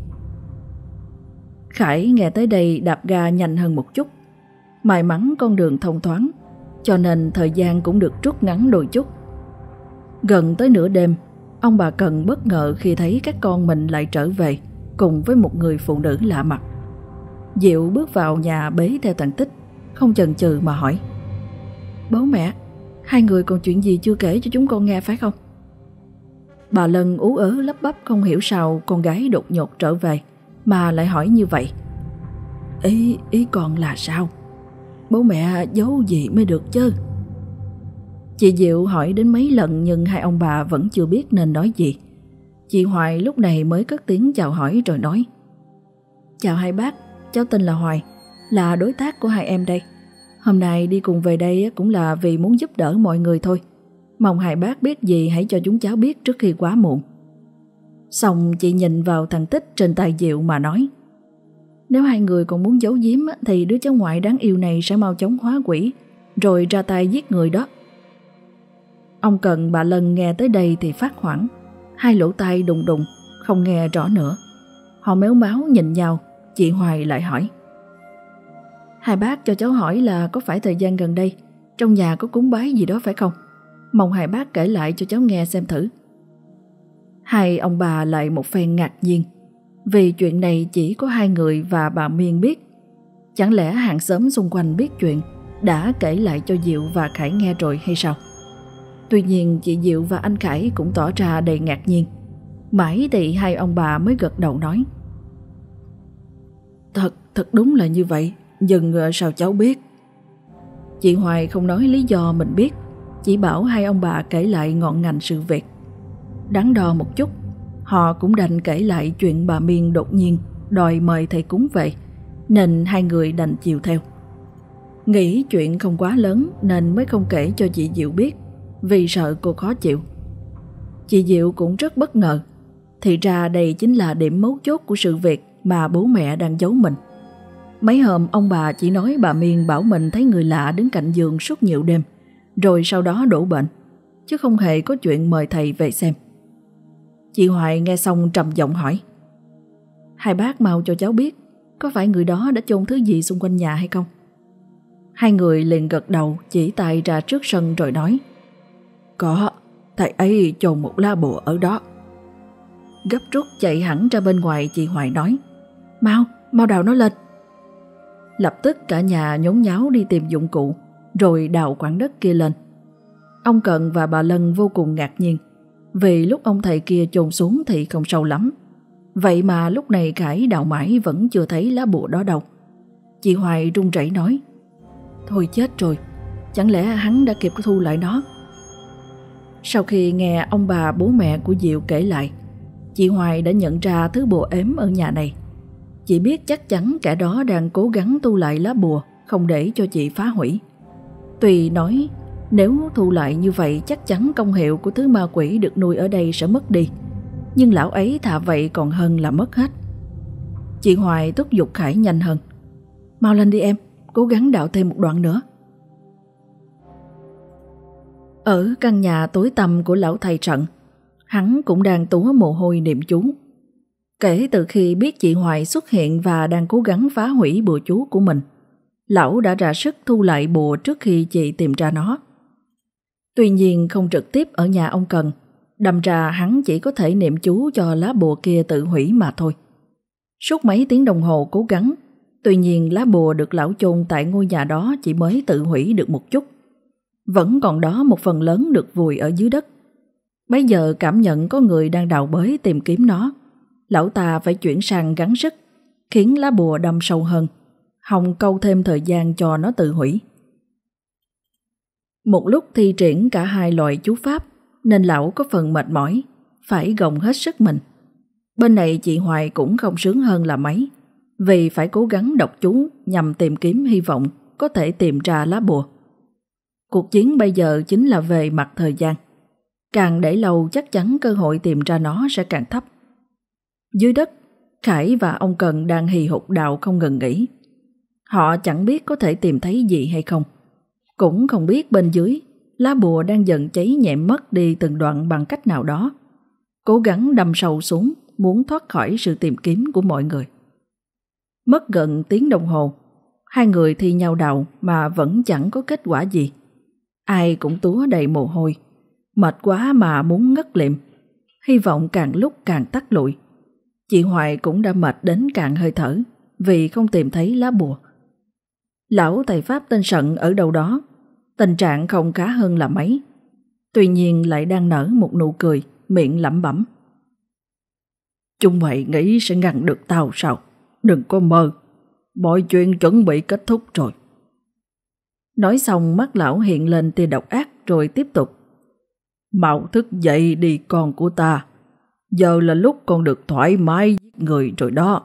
Khải nghe tới đây đạp ga nhanh hơn một chút. May mắn con đường thông thoáng, cho nên thời gian cũng được rút ngắn đôi chút. Gần tới nửa đêm, ông bà Cần bất ngờ khi thấy các con mình lại trở về cùng với một người phụ nữ lạ mặt. Diệu bước vào nhà bế theo Thằng Tích, không chần chừ mà hỏi: Bố mẹ, hai người còn chuyện gì chưa kể cho chúng con nghe phải không? Bà Lân ú ớ lắp bắp không hiểu sao con gái đột ngột trở về mà lại hỏi như vậy. Ý, ý con là sao? Bố mẹ giấu gì mới được chứ? Chị Diệu hỏi đến mấy lần nhưng hai ông bà vẫn chưa biết nên nói gì. Chị Hoài lúc này mới cất tiếng chào hỏi rồi nói: Chào hai bác, cháu tên là Hoài, là đối tác của hai em đây. Hôm nay đi cùng về đây cũng là vì muốn giúp đỡ mọi người thôi. Mong hai bác biết gì hãy cho chúng cháu biết trước khi quá muộn. Xong chị nhìn vào Thằng Tích trên tay Diệu mà nói: Nếu hai người còn muốn giấu giếm thì đứa cháu ngoại đáng yêu này sẽ mau chóng hóa quỷ rồi ra tay giết người đó. Ông Cần bà Lân nghe tới đây thì phát hoảng, hai lỗ tai đùng đùng, không nghe rõ nữa. Họ méo máu nhìn nhau. Chị Hoài lại hỏi: Hai bác cho cháu hỏi là có phải thời gian gần đây trong nhà có cúng bái gì đó phải không? Mong hai bác kể lại cho cháu nghe xem thử. Hai ông bà lại một phen ngạc nhiên, vì chuyện này chỉ có hai người và bà Miên biết. Chẳng lẽ hàng xóm xung quanh biết chuyện đã kể lại cho Diệu và Khải nghe rồi hay sao? Tuy nhiên chị Diệu và anh Khải cũng tỏ ra đầy ngạc nhiên. Mãi thì hai ông bà mới gật đầu nói: Thật, thật đúng là như vậy, nhưng sao cháu biết? Chị Hoài không nói lý do mình biết, chỉ bảo hai ông bà kể lại ngọn ngành sự việc. Đắn đo một chút, họ cũng đành kể lại chuyện bà Miên đột nhiên đòi mời thầy cúng về, nên hai người đành chiều theo. Nghĩ chuyện không quá lớn nên mới không kể cho chị Diệu biết, vì sợ cô khó chịu. Chị Diệu cũng rất bất ngờ, thì ra đây chính là điểm mấu chốt của sự việc mà bố mẹ đang giấu mình. Mấy hôm ông bà chỉ nói bà Miên bảo mình thấy người lạ đứng cạnh giường suốt nhiều đêm, rồi sau đó đổ bệnh, chứ không hề có chuyện mời thầy về xem. Chị Hoài nghe xong trầm giọng hỏi: Hai bác mau cho cháu biết, có phải người đó đã chôn thứ gì xung quanh nhà hay không? Hai người liền gật đầu, chỉ tay ra trước sân rồi nói: Có, thầy ấy chôn một lá bùa ở đó. Gấp rút chạy hẳn ra bên ngoài, chị Hoài nói: Mau, mau đào nó lên. Lập tức cả nhà nhốn nháo đi tìm dụng cụ, rồi đào quãng đất kia lên. Ông Cần và bà Lân vô cùng ngạc nhiên, vì lúc ông thầy kia chôn xuống thì không sâu lắm. Vậy mà lúc này Khải đào mãi vẫn chưa thấy lá bùa đó đâu. Chị Hoài run rẩy nói: Thôi chết rồi, chẳng lẽ hắn đã kịp thu lại nó? Sau khi nghe ông bà bố mẹ của Diệu kể lại, chị Hoài đã nhận ra thứ bùa ếm ở nhà này. Chị biết chắc chắn kẻ đó đang cố gắng tu lại lá bùa, không để cho chị phá hủy. Tuy nói nếu thu lại như vậy chắc chắn công hiệu của thứ ma quỷ được nuôi ở đây sẽ mất đi, nhưng lão ấy thà vậy còn hơn là mất hết. Chị Hoài thúc giục Khải nhanh hơn: Mau lên đi em, cố gắng đào thêm một đoạn nữa. Ở căn nhà tối tăm của lão thầy Trận, hắn cũng đang túa mồ hôi niệm chú. Kể từ khi biết chị Hoài xuất hiện và đang cố gắng phá hủy bùa chú của mình, lão đã ra sức thu lại bùa trước khi chị tìm ra nó. Tuy nhiên không trực tiếp ở nhà ông Cần, đâm ra hắn chỉ có thể niệm chú cho lá bùa kia tự hủy mà thôi. Suốt mấy tiếng đồng hồ cố gắng, tuy nhiên lá bùa được lão chôn tại ngôi nhà đó chỉ mới tự hủy được một chút. Vẫn còn đó một phần lớn được vùi ở dưới đất. Bây giờ cảm nhận có người đang đào bới tìm kiếm nó, lão ta phải chuyển sang gắng sức, khiến lá bùa đâm sâu hơn, hòng câu thêm thời gian cho nó tự hủy. Một lúc thi triển cả hai loại chú pháp nên lão có phần mệt mỏi, phải gồng hết sức mình. Bên này chị Hoài cũng không sướng hơn là mấy, vì phải cố gắng đọc chú nhằm tìm kiếm hy vọng có thể tìm ra lá bùa. Cuộc chiến bây giờ chính là về mặt thời gian. Càng để lâu chắc chắn cơ hội tìm ra nó sẽ càng thấp. Dưới đất, Khải và ông Cần đang hì hục đào không ngừng nghỉ. Họ chẳng biết có thể tìm thấy gì hay không. Cũng không biết bên dưới, lá bùa đang dần cháy nhẹm mất đi từng đoạn bằng cách nào đó. Cố gắng đâm sâu xuống, muốn thoát khỏi sự tìm kiếm của mọi người. Mất gần tiếng đồng hồ, hai người thi nhau đào mà vẫn chẳng có kết quả gì. Ai cũng túa đầy mồ hôi, mệt quá mà muốn ngất lịm. Hy vọng càng lúc càng tắt lụi. Chị Hoài cũng đã mệt đến cạn hơi thở vì không tìm thấy lá bùa. Lão thầy Pháp tên Sận ở đâu đó, tình trạng không khá hơn là mấy. Tuy nhiên lại đang nở một nụ cười, miệng lẩm bẩm. Chúng mày nghĩ sẽ ngăn được tao sao? Đừng có mơ, mọi chuyện chuẩn bị kết thúc rồi. Nói xong mắt lão hiện lên tia độc ác rồi tiếp tục. Mau thức dậy đi con của ta, giờ là lúc con được thoải mái giết người rồi đó.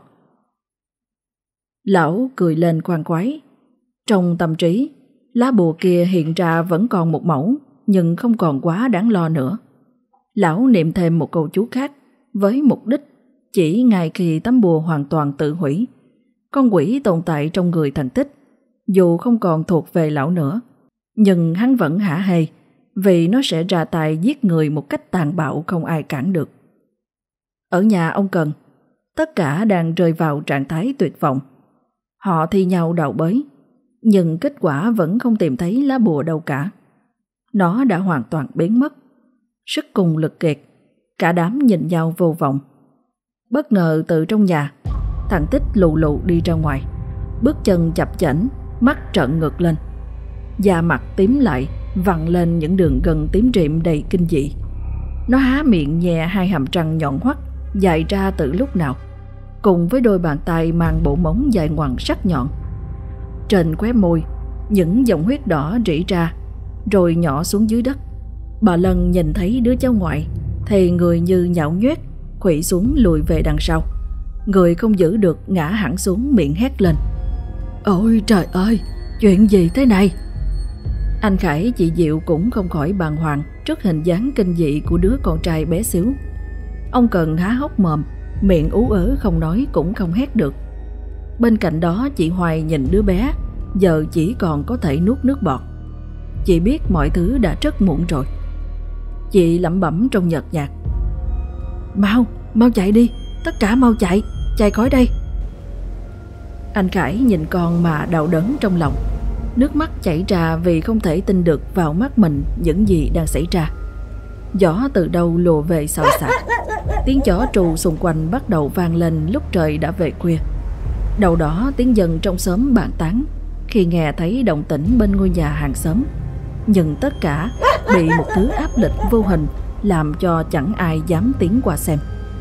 Lão cười lên khoan khoái. Trong tâm trí, lá bùa kia hiện ra vẫn còn một mẫu, nhưng không còn quá đáng lo nữa. Lão niệm thêm một câu chú khác với mục đích chỉ ngay khi tấm bùa hoàn toàn tự hủy, con quỷ tồn tại trong người thành tích, dù không còn thuộc về lão nữa, nhưng hắn vẫn hả hê vì nó sẽ ra tay giết người một cách tàn bạo không ai cản được. Ở nhà ông Cần, tất cả đang rơi vào trạng thái tuyệt vọng. Họ thi nhau đào bới, nhưng kết quả vẫn không tìm thấy lá bùa đâu cả. Nó đã hoàn toàn biến mất. Sức cùng lực kiệt, cả đám nhìn nhau vô vọng. Bất ngờ từ trong nhà, thằng Tích lù lù đi ra ngoài, bước chân chập chễnh, mắt trợn ngược lên. Da mặt tím lại, vặn lên những đường gân tím rịm đầy kinh dị. Nó há miệng nhè hai hàm răng nhọn hoắt dài ra từ lúc nào, cùng với đôi bàn tay mang bộ móng dài ngoằng sắc nhọn. Trên khóe môi, những dòng huyết đỏ rỉ ra, rồi nhỏ xuống dưới đất. Bà Lân nhìn thấy đứa cháu ngoại thì người như nhão nhoét, khuỵu xuống lùi về đằng sau. Người không giữ được ngã hẳn xuống, miệng hét lên. Ôi trời ơi, chuyện gì thế này? Anh Khải, chị Diệu cũng không khỏi bàng hoàng trước hình dáng kinh dị của đứa con trai bé xíu. Ông Cần há hốc mồm, miệng ú ớ không nói cũng không hét được. Bên cạnh đó chị Hoài nhìn đứa bé, giờ chỉ còn có thể nuốt nước bọt. Chị biết mọi thứ đã rất muộn rồi. Chị lẩm bẩm trong nhợt nhạt. Mau, mau chạy đi, tất cả mau chạy, chạy khỏi đây. Anh Khải nhìn con mà đau đớn trong lòng. Nước mắt chảy ra vì không thể tin được vào mắt mình những gì đang xảy ra. Gió từ đâu lùa về xào xạc. Tiếng chó trù xung quanh bắt đầu vang lên lúc trời đã về khuya. Đầu đó tiếng dân trong xóm bàn tán khi nghe thấy động tĩnh bên ngôi nhà hàng xóm. Nhưng tất cả bị một thứ áp lực vô hình làm cho chẳng ai dám tiến qua xem.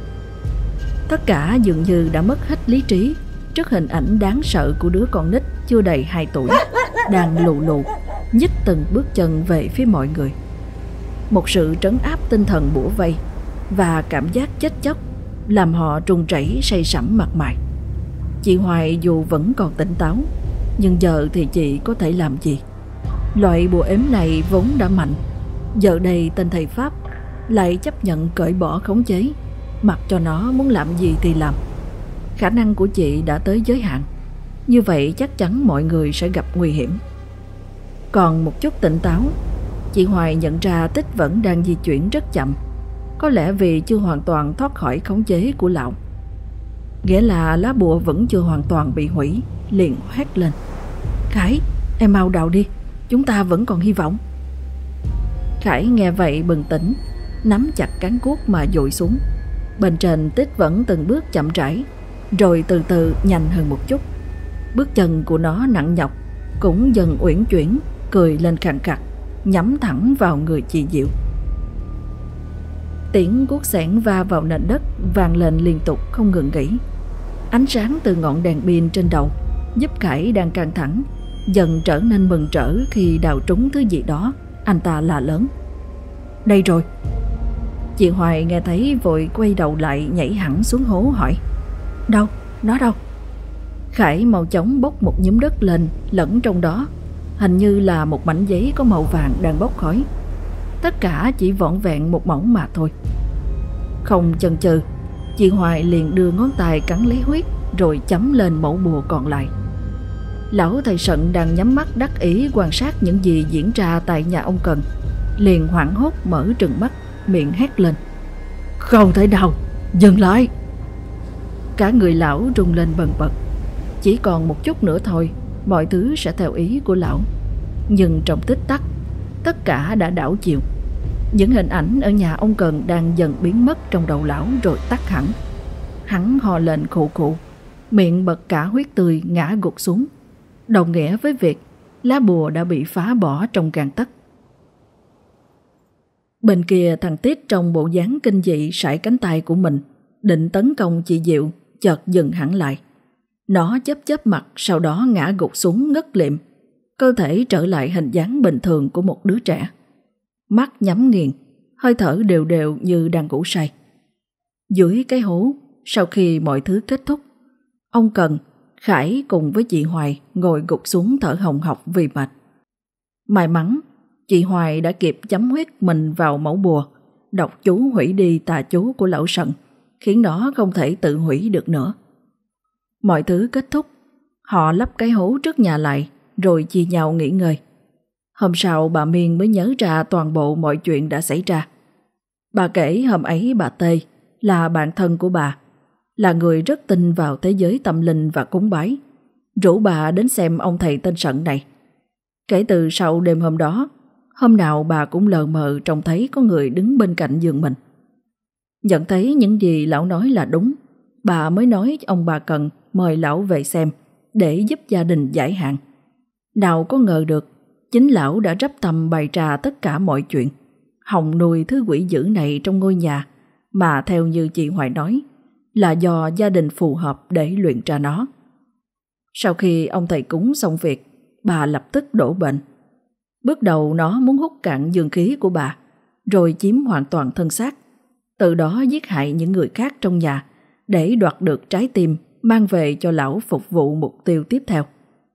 Tất cả dường như đã mất hết lý trí trước hình ảnh đáng sợ của đứa con nít chưa đầy hai tuổi đang lù lù nhích từng bước chân về phía mọi người. Một sự trấn áp tinh thần bủa vây và cảm giác chết chóc làm họ run rẩy say sẩm mặt mày. Chị Hoài dù vẫn còn tỉnh táo, nhưng giờ thì chị có thể làm gì? Loại bùa ếm này vốn đã mạnh, giờ đây tên thầy Pháp lại chấp nhận cởi bỏ khống chế, mặc cho nó muốn làm gì thì làm. Khả năng của chị đã tới giới hạn, như vậy chắc chắn mọi người sẽ gặp nguy hiểm. Còn một chút tỉnh táo, chị Hoài nhận ra Tích vẫn đang di chuyển rất chậm, có lẽ vì chưa hoàn toàn thoát khỏi khống chế của lão. Nghĩa là lá bùa vẫn chưa hoàn toàn bị hủy. Liền hét lên. Khải, em mau đào đi, chúng ta vẫn còn hy vọng. Khải nghe vậy bừng tỉnh, nắm chặt cán cuốc mà dội xuống. Bên trên Tích vẫn từng bước chậm rãi, rồi từ từ nhanh hơn một chút. Bước chân của nó nặng nhọc, cũng dần uyển chuyển, cười lên khàn khặt, nhắm thẳng vào người chị Diệu. Tiếng cuốc xẻng va vào nền đất vang lên liên tục không ngừng nghỉ. Ánh sáng từ ngọn đèn pin trên đầu giúp Khải đang căng thẳng dần trở nên mừng rỡ khi đào trúng thứ gì đó. Anh ta la lớn. Đây rồi. Chị Hoài nghe thấy vội quay đầu lại, nhảy hẳn xuống hố hỏi. Đâu? Nó đâu? Khải mau chóng bốc một nhúm đất lên, lẫn trong đó hình như là một mảnh giấy có màu vàng đang bốc khói. Tất cả chỉ vỏn vẹn một mỏng mà thôi. Không chần chừ, Chị Hoài liền đưa ngón tay cắn lấy huyết rồi chấm lên mẩu bùa còn lại. Lão thầy Sận đang nhắm mắt đắc ý quan sát những gì diễn ra tại nhà ông Cần, liền hoảng hốt mở trừng mắt, miệng hét lên: "Không thể nào, dừng lại!" Cả người lão rung lên bần bật. Chỉ còn một chút nữa thôi, mọi thứ sẽ theo ý của lão. Nhưng trong tích tắc, tất cả đã đảo chiều. Những hình ảnh ở nhà ông Cần đang dần biến mất trong đầu lão rồi tắt hẳn. Hắn hò lên khụ khụ, miệng bật cả huyết tươi ngã gục xuống, đồng nghĩa với việc lá bùa đã bị phá bỏ trong gang tấc. Bên kia, thằng Tít trong bộ dáng kinh dị sải cánh tay của mình, định tấn công chị Diệu, chợt dừng hẳn lại. Nó chớp chớp mặt, sau đó ngã gục xuống ngất liệm, cơ thể trở lại hình dáng bình thường của một đứa trẻ. Mắt nhắm nghiền, hơi thở đều đều như đang ngủ say. Dưới cái hố, sau khi mọi thứ kết thúc, ông Cần, Khải cùng với chị Hoài ngồi gục xuống thở hồng hộc vì mệt. May mắn, chị Hoài đã kịp chấm huyết mình vào mẩu bùa, đọc chú hủy đi tà chú của lão Sận, khiến nó không thể tự hủy được nữa. Mọi thứ kết thúc, họ lấp cái hố trước nhà lại, rồi chia nhau nghỉ ngơi. Hôm sau bà Miên mới nhớ ra toàn bộ mọi chuyện đã xảy ra. Bà kể hôm ấy bà Tê là bạn thân của bà, là người rất tin vào thế giới tâm linh và cúng bái, rủ bà đến xem ông thầy tên Sận này. Kể từ sau đêm hôm đó, hôm nào bà cũng lờ mờ trông thấy có người đứng bên cạnh giường mình. Nhận thấy những gì lão nói là đúng, bà mới nói ông bà Cần mời lão về xem để giúp gia đình giải hạn. Nào có ngờ được, chính lão đã rắp tâm bày ra tất cả mọi chuyện, hòng nuôi thứ quỷ dữ này trong ngôi nhà, mà theo như chị Hoài nói, là do gia đình phù hợp để luyện ra nó. Sau khi ông thầy cúng xong việc, bà lập tức đổ bệnh. Bước đầu nó muốn hút cạn dương khí của bà, rồi chiếm hoàn toàn thân xác, từ đó giết hại những người khác trong nhà để đoạt được trái tim mang về cho lão phục vụ mục tiêu tiếp theo.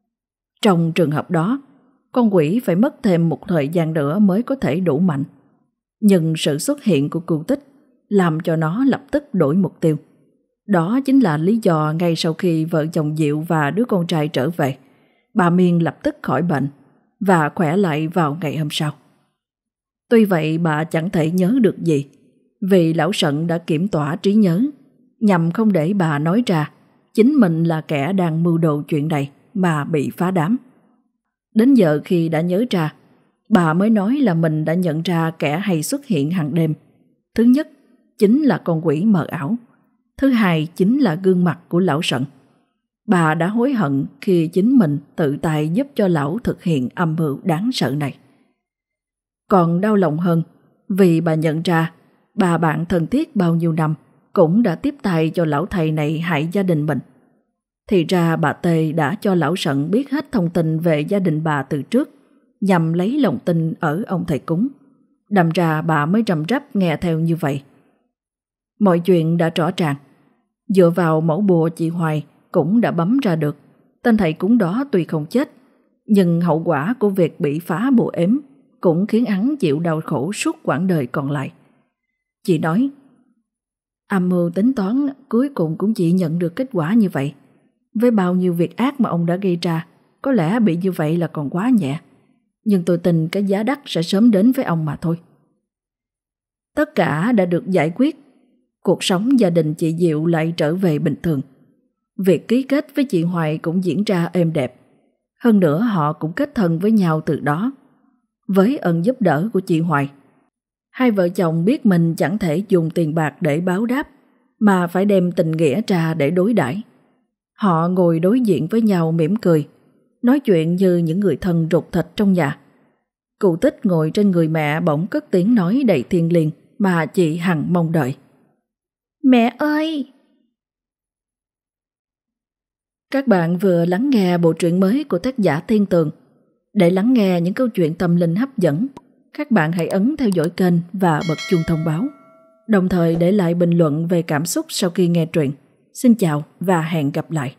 Trong trường hợp đó, con quỷ phải mất thêm một thời gian nữa mới có thể đủ mạnh. Nhưng sự xuất hiện của cưu tích làm cho nó lập tức đổi mục tiêu. Đó chính là lý do ngay sau khi vợ chồng Diệu và đứa con trai trở về, bà Miên lập tức khỏi bệnh và khỏe lại vào ngày hôm sau. Tuy vậy bà chẳng thể nhớ được gì, vì lão Sận đã kiểm tỏa trí nhớ, nhằm không để bà nói ra chính mình là kẻ đang mưu đồ chuyện này mà bị phá đám. Đến giờ khi đã nhớ ra, bà mới nói là mình đã nhận ra kẻ hay xuất hiện hàng đêm. Thứ nhất chính là con quỷ mờ ảo, thứ hai chính là gương mặt của lão Sận. Bà đã hối hận khi chính mình tự tay giúp cho lão thực hiện âm mưu đáng sợ này. Còn đau lòng hơn vì bà nhận ra bà bạn thân thiết bao nhiêu năm cũng đã tiếp tay cho lão thầy này hại gia đình mình. Thì ra bà Tê đã cho lão Sận biết hết thông tin về gia đình bà từ trước, nhằm lấy lòng tin ở ông thầy cúng. Đâm ra bà mới răm rắp nghe theo như vậy. Mọi chuyện đã rõ ràng. Dựa vào mẫu bùa chị Hoài cũng đã bấm ra được, tên thầy cúng đó tuy không chết, nhưng hậu quả của việc bị phá bùa ếm cũng khiến hắn chịu đau khổ suốt quãng đời còn lại. Chị nói, âm mưu tính toán cuối cùng cũng chỉ nhận được kết quả như vậy. Với bao nhiêu việc ác mà ông đã gây ra, có lẽ bị như vậy là còn quá nhẹ. Nhưng tôi tin cái giá đắt sẽ sớm đến với ông mà thôi. Tất cả đã được giải quyết. Cuộc sống gia đình chị Diệu lại trở về bình thường. Việc ký kết với chị Hoài cũng diễn ra êm đẹp. Hơn nữa họ cũng kết thân với nhau từ đó. Với ơn giúp đỡ của chị Hoài, hai vợ chồng biết mình chẳng thể dùng tiền bạc để báo đáp, mà phải đem tình nghĩa ra để đối đãi. Họ ngồi đối diện với nhau mỉm cười, nói chuyện như những người thân ruột thịt trong nhà. Cụ Tích ngồi trên người mẹ bỗng cất tiếng nói đầy thiêng liêng mà chị hằng mong đợi. Mẹ ơi! Các bạn vừa lắng nghe bộ truyện mới của tác giả Thiên Tường. Để lắng nghe những câu chuyện tâm linh hấp dẫn, các bạn hãy ấn theo dõi kênh và bật chuông thông báo. Đồng thời để lại bình luận về cảm xúc sau khi nghe truyện. Xin chào và hẹn gặp lại.